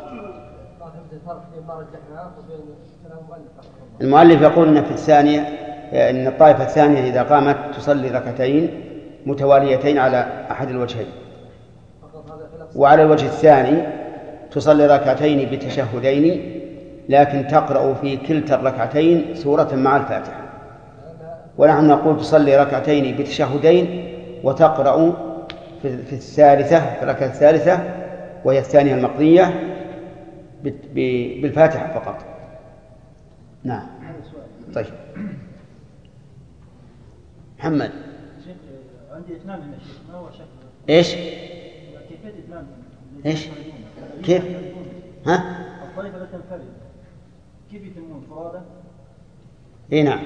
المؤلف يقول أن في الثانية أن الطائفة الثانية إذا قامت تصلي ركعتين متواليتين على أحد الوجهين، وعلى الوجه الثاني تصلي ركعتين بتشهدين لكن تقرأ في كلتا الركعتين سورة مع الفاتحة، ونحن نقول تصلي ركعتين بتشهدين وتقرأ في الثالثة في الركعة الثالثة وهي الثانية المقضية بالفاتحة فقط. نعم. طيب محمد. عندي إتمام هنا شيخ، ما هو شكل؟ إيش؟ كيفية إتمام؟ إيش؟ كيف؟ ها؟ الطائفة لا تنفرد، كيف يتمون فرادى؟ إيه نعم.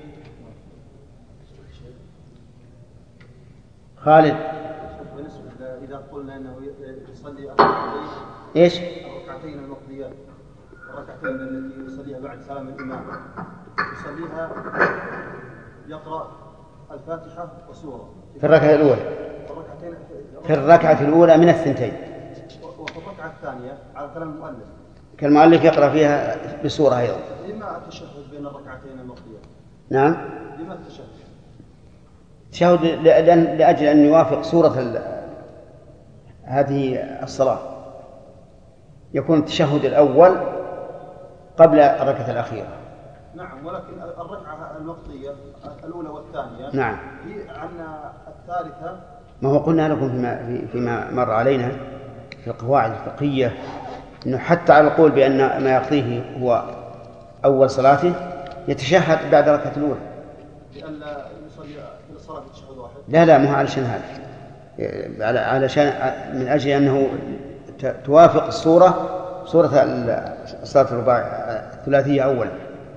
خالد. بالنسبة إذا قلنا أنه يصلي إيش؟ الركعتين المقضيات، الركعتين التي يصليها بعد سلام الإمام يصليها يقرأ الفاتحة وسورة في الركعة الأولى، في الركعة الأولى من الثنتين، وفي الركعة الثانية على كلام المؤلف كالمؤلف يقرأ فيها بسورة أيضا. لما التشهد بين الركعتين المقضيات؟ نعم. لما التشهد؟ التشهد لأجل أن يوافق سورة هذه الصلاة، يكون التشهد الأول قبل الركعة الأخيرة. نعم، ولكن الركعة المقضية الأولى والثانية نعم هي عن الثالثة. ما هو قلنا لكم فيما مر علينا في القواعد الفقهية أنه حتى على القول بأن ما يقضيه هو أول صلاته يتشهد بعد الركعة الأولى، لئلا يصلي في الصلاة تشهد واحد. لا ما هو علشان هذا، علشان من أجل أنه توافق الصورة صورة الصلاة الثلاثية أولا.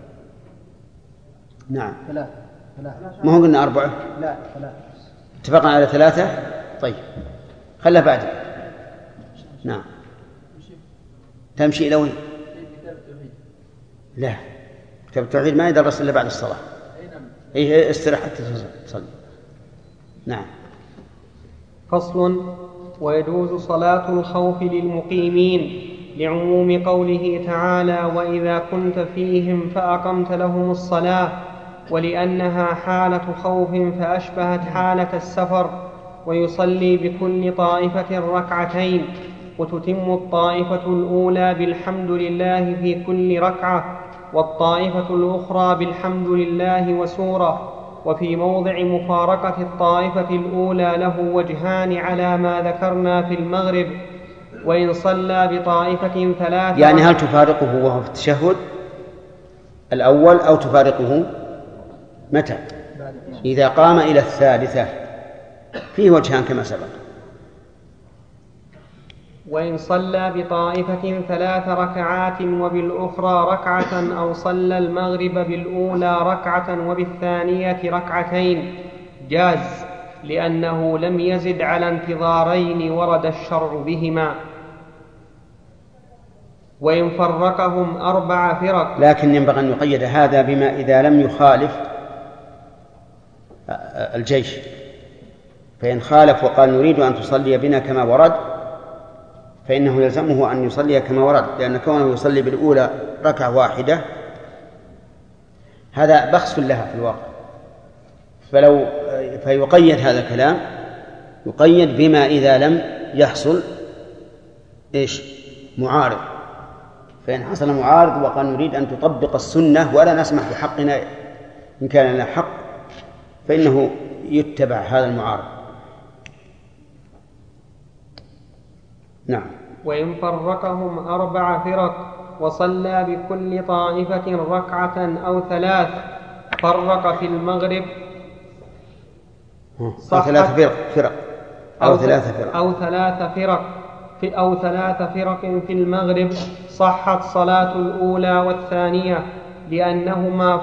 نعم. ثلاثة. ما هو قلنا 4؟ لا 3. اتفقنا على 3. طيب خلها بعد. نعم. تمشي إلى وين؟ لا كتاب التوحيد ما يدرس إلا بعد الصلاة. إيه استراحة تصلي. نعم. فصل. ويجوز صلاة الخوف للمقيمين لعموم قوله تعالى وإذا كنت فيهم فأقمت لهم الصلاة، ولأنها حالة خوف فأشبهت حالة السفر. ويصلي بكل طائفة ركعتين، وتتم الطائفة الأولى بالحمد لله في كل ركعة، والطائفة الأخرى بالحمد لله وسورة. وفي موضع مفارقة الطائفة الأولى له وجهان على ما ذكرنا في المغرب. وإن صلى بطائفة ثلاثة، يعني هل تفارقه وهو في التشهد الأول أو تفارقه متى؟ إذا قام إلى الثالثة، فيه وجهان كما سبق. وإن صلى بطائفة 3 ركعات وبالأخرى ركعة، أو صلى المغرب بالأولى ركعة وبالثانية ركعتين، جاز، لأنه لم يزد على انتظارين ورد الشرع بهما. وإن فرقهم 4 فرق، لكن ينبغي أن يقيد هذا بما إذا لم يخالف الجيش، فإن خالف وقال نريد أن تصلي بنا كما ورد فإنه يلزمه أن يصلي كما ورد، لأن كونه يصلي بالأولى ركعة واحدة هذا بخس لها في الواقع. فيقيد هذا الكلام، يقيد بما إذا لم يحصل معارض. فإن حصل معارض وقال نريد أن تطبق السنة ولا نسمح بحقنا إن كان لنا حق، فإنه يتبع هذا المعارض. نعم. وإن فرقهم 4 فرق وصلى بكل طائفة ركعة أو 3، فرق في المغرب أو 3 فرق أو 3 فرق أو 3 فرق في المغرب، صحت صلاة الأولى والثانية، لأنهما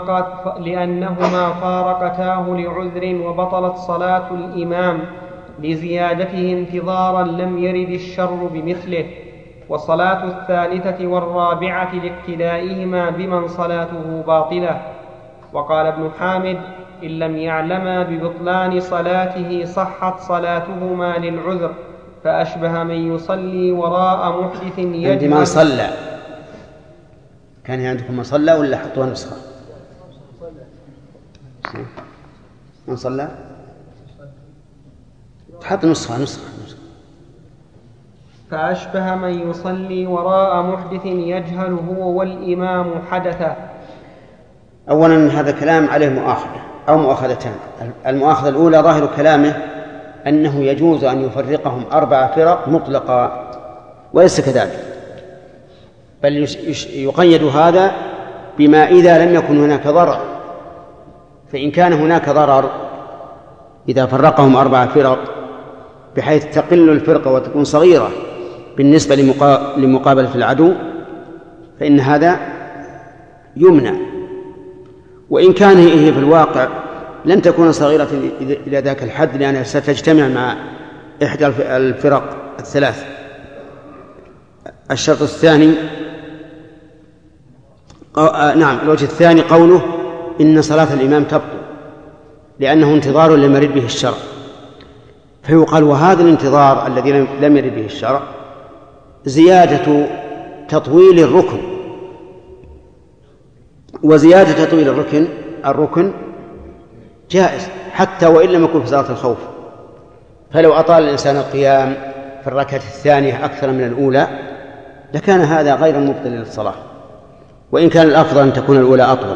فارقتاه لعذر، وبطلت صلاة الإمام لزيادته انتظارا لم يرد الشر بمثله. وصلاة الثالثة والرابعة لاقتدائهما بمن صلاته باطلة. وقال ابن حامد إن لم يعلما ببطلان صلاته صحت صلاتهما للعذر، فأشبه من يصلي وراء محدث يجهل. عند من صلى، كان عندكم من صلى ولا حطوها نسخة؟ من صلى تحط نسخة. فأشبه من يصلي وراء محدث يجهل هو والإمام حدثا. أولا هذا كلام عليه مؤاخذة أو مؤاخذتان. المؤاخذة الأولى ظاهر كلامه أنه يجوز أن يفرقهم 4 فرق مطلقا، وليس كذلك، بل يقيد هذا بما إذا لم يكن هناك ضرر. فإن كان هناك ضرر إذا فرقهم 4 فرق بحيث تقل الفرقة وتكون صغيرة بالنسبة لمقابلة العدو، فإن هذا يمنع. وإن كان هي في الواقع لن تكون صغيرة إلى ذاك الحد، لأنها ستجتمع مع إحدى الفرق 3. الشرط الثاني الوجه الثاني قوله إن صلاة الإمام تبطل، لأنه انتظار لم يرد به الشرع. فيقال وهذا الانتظار الذي لم يرد به الشرع زيادة تطويل الركن، وزيادة تطويل الركن جائز حتى وإن لم يكن في صلاة الخوف. فلو أطال الإنسان القيام في الركعة الثانية أكثر من الأولى لكان هذا غير مبطل للصلاة، وإن كان الأفضل أن تكون الأولى أطول.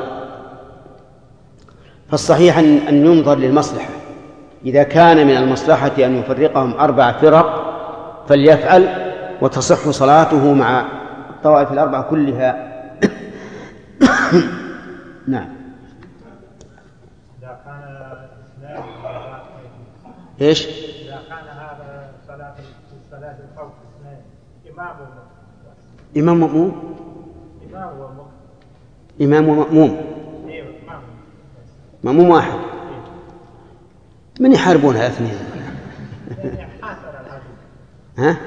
فالصحيح أن ينظر للمصلحة، إذا كان من المصلحة أن يفرقهم 4 فرق فليفعل، وتصح صلاته مع الطوائف 4 كلها. نعم. إذا كان اثنان إيش؟ إذا كان هذا صلاة الخوف اثنين، إمام ومأموم مأموم واحد، من يحاربونها 2؟ ها؟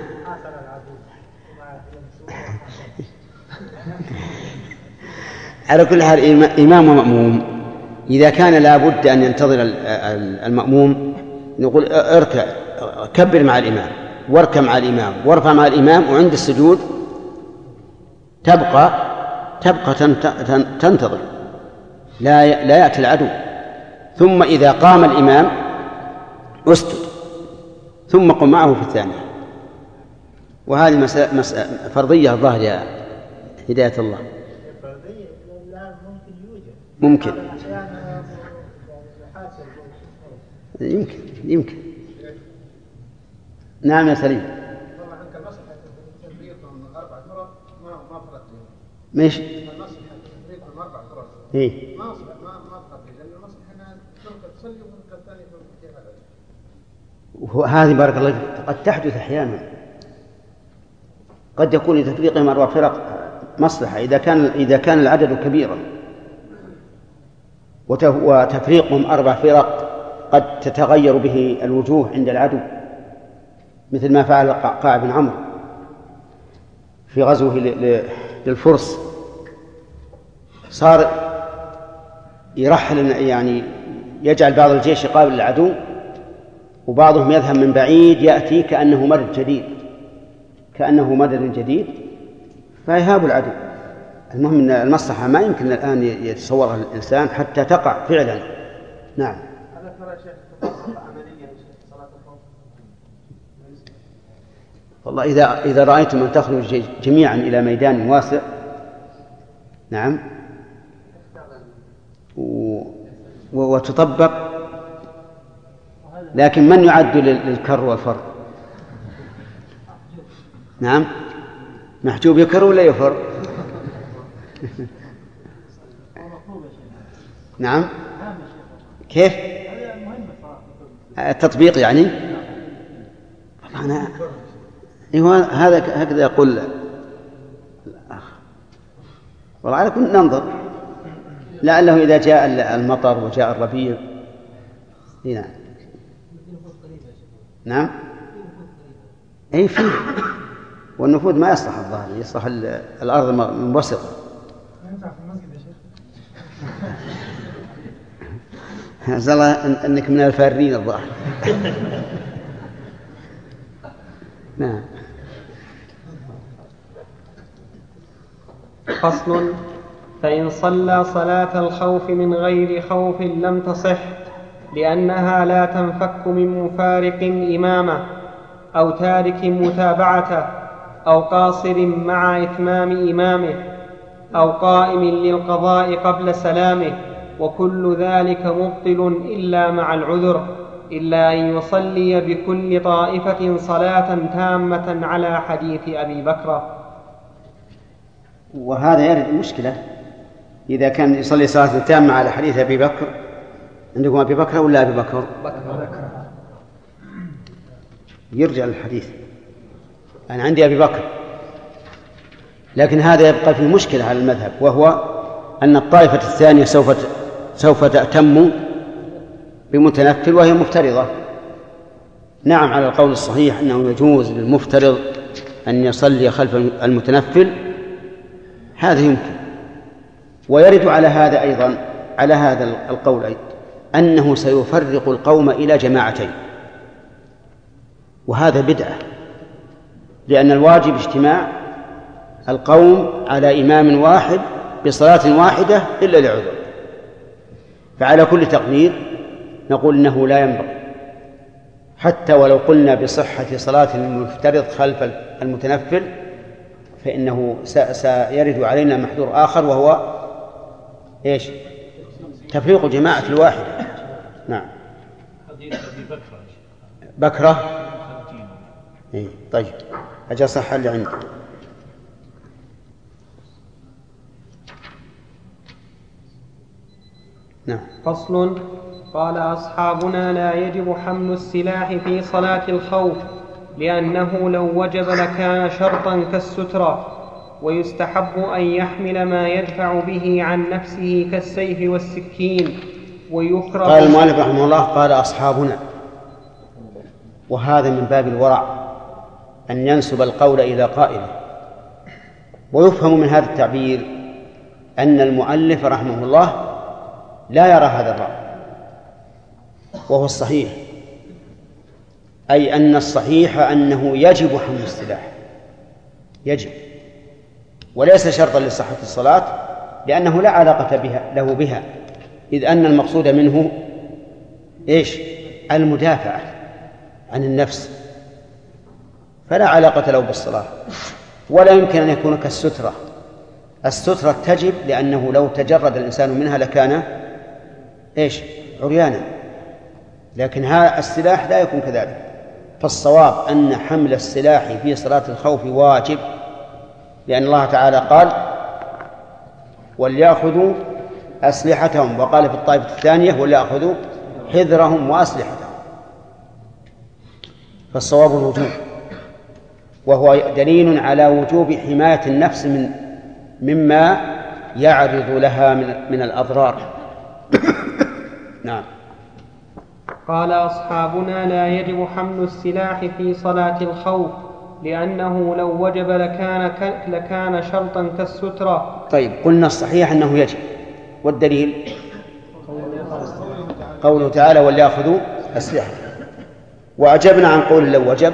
على كل حال إمام ومأموم إذا كان لا بد أن ينتظر المأموم نقول اركع كبر مع الإمام واركع مع الإمام وارفع مع الإمام، وعند السجود تبقى تنتظر لا يأتي العدو، ثم إذا قام الإمام اسجد ثم قم معه في الثانية. وهذه فرضية الظاهر يا هداية الله. ممكن يمكن نعم يا سليم. ماشي إيه؟ وهذه بارك الله فيك قد تحدث أحيانا، قد يكون لتفريقهم 4 فرق مصلحة إذا كان العدد كبيرا، وتفريقهم 4 فرق قد تتغير به الوجوه عند العدو، مثل ما فعل قعقاع بن عمرو في غزوه للفرس، صار يرحل يعني يجعل بعض الجيش يقابل العدو وبعضهم يذهب من بعيد يأتي كأنه مدد جديد فيهاب العدو. المهم أن المصلحة ما يمكن الآن يتصورها الإنسان حتى تقع فعلا. نعم. هذا ترى شيخ عملية صلاة الخوف. والله إذا رأيتم أن تخرج جميعا إلى ميدان واسع نعم وتطبق، لكن من يعد للكر والفر؟ نعم محجوب يكر ولا يفر؟ نعم كيف التطبيق يعني هكذا يقول الأخ. والله على كل ننظر لعله إذا جاء المطر وجاء الربيع هنا. نعم أي فيه، والنفوذ ما يصلح الظاهر، يصلح الأرض منبسطة. أسأل الله أنك من الفارين الظاهر. نعم. فصل: فإن صلى صلاة الخوف من غير خوف لم تصح، لأنها لا تنفك من مفارق إمامه أو تارك متابعته أو قاصر مع إتمام إمامه أو قائم للقضاء قبل سلامه، وكل ذلك مبطل إلا مع العذر، إلا أن يصلي بكل طائفة صلاة تامة على حديث أبي بكر. وهذا يرد المشكلة إذا كان يصلي صلاة تامة على حديث أبي بكر. عندكم أبي بكر ولا أبي بكر؟ يرجع للحديث. أنا عندي أبي بكر، لكن هذا يبقى في مشكلة على المذهب، وهو أن الطائفة الثانية سوف تأتم بمتنفل وهي مفترضة. نعم على القول الصحيح أنه يجوز للمفترض أن يصلي خلف المتنفل، هذا يمكن. ويرد على هذا أيضا، على هذا القول أيضا، أنه سيفرق القوم إلى جماعتين، وهذا بدعة، لأن الواجب اجتماع القوم على إمام واحد بصلاة واحدة إلا لعذر. فعلى كل تقدير نقول إنه لا ينبغي، حتى ولو قلنا بصحة صلاة المفترض خلف المتنفل فإنه سيرد علينا محذور آخر، وهو إيش؟ تفريق الجماعة الواحدة. نعم. حديث أبي بكرة. إيه طيب أجل صح اللي عندي. نعم. فصل: قال أصحابنا: لا يجب حمل السلاح في صلاة الخوف، لأنه لو وجب لكان شرطا كالسترة، ويستحب أن يحمل ما يدفع به عن نفسه كالسيف والسكين، ويكره. قال المؤلف رحمه الله: قال أصحابنا، وهذا من باب الورع أن ينسب القول إلى قائله. ويفهم من هذا التعبير أن المؤلف رحمه الله لا يرى هذا الرأي، وهو الصحيح، أي أن الصحيح أنه يجب حمل السلاح، يجب، وليس شرطا لصحة الصلاة، لأنه لا علاقة له بها، إذ أن المقصود منه إيش؟ المدافعة عن النفس، فلا علاقة له بالصلاة. ولا يمكن أن يكون كالسترة. السترة تجب لأنه لو تجرد الإنسان منها لكان إيش؟ عريانا، لكن هذا السلاح لا يكون كذلك. فالصواب أن حمل السلاح في صلاة الخوف واجب، لأن الله تعالى قال وليأخذوا أسلحتهم، وقال في الطائفة الثانية وليأخذوا حذرهم وأسلحتهم. فالصواب الوجوب، وهو دليل على وجوب حماية النفس مما يعرض لها من الأضرار. نعم. قال أصحابنا لا يجب حمل السلاح في صلاة الخوف، لأنه لو وجب لكان شرطا كالسترة. طيب، قلنا الصحيح أنه يجب، والدليل قوله تعالى وليأخذوا أسلحة، وأجبنا عن قول لو وجب،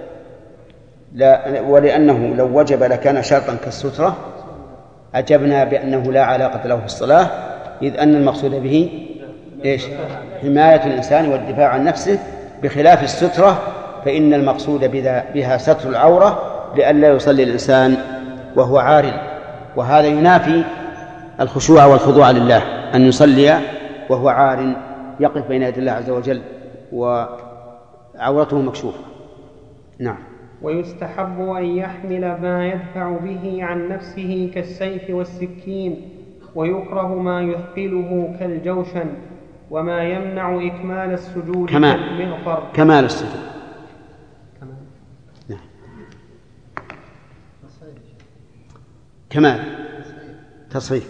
ولأنه لو وجب لكان شرطا كالسترة، أجبنا بأنه لا علاقة له في الصلاة، إذ أن المقصود به إيش؟ حماية الإنسان والدفاع عن نفسه، بخلاف السترة فإن المقصود بها ستر العورة لئلا يصلي الإنسان وهو عار، وهذا ينافي الخشوع والخضوع لله، أن يصلي وهو عار يقف بين يدي الله عز وجل وعورته مكشوفة. نعم. ويستحب أن يحمل ما يدفع به عن نفسه كالسيف والسكين، ويكره ما يثقله كالجوشن، وما يمنع إكمال السجود كالمغفر. كمال السجود. نعم. كمال تصحيح.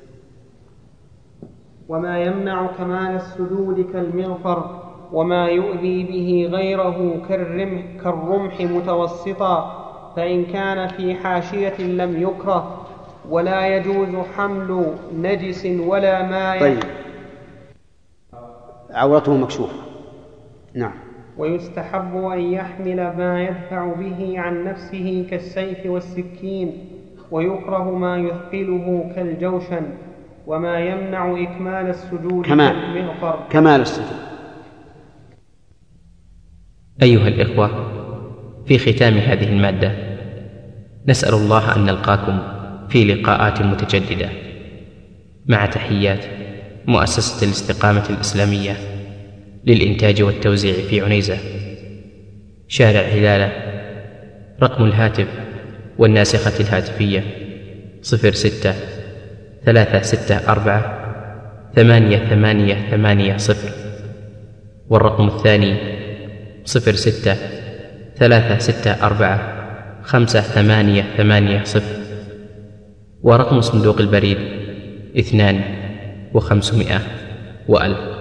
وما يمنع كمال السجود كالمغفر، وما يؤذي به غيره كالرمح متوسطا، فإن كان في حاشية لم يكره، ولا يجوز حمل نجس ولا ماء. طيب، عورته مكشوفة. نعم. ويستحب أن يحمل ما يدفع به عن نفسه كالسيف والسكين، ويكره ما يثقله كالجوشن، وما يمنع إكمال السجود كالمغفر. كمال السجود. أيها الإخوة، في ختام هذه المادة نسأل الله أن نلقاكم في لقاءات متجددة، مع تحيات مؤسسة الاستقامة الإسلامية للإنتاج والتوزيع في عنيزة، شارع هلالة. رقم الهاتف والناسخة الهاتفية 06-364-8880، والرقم الثاني 06-364-5880، ورقم صندوق البريد 2500 و1000.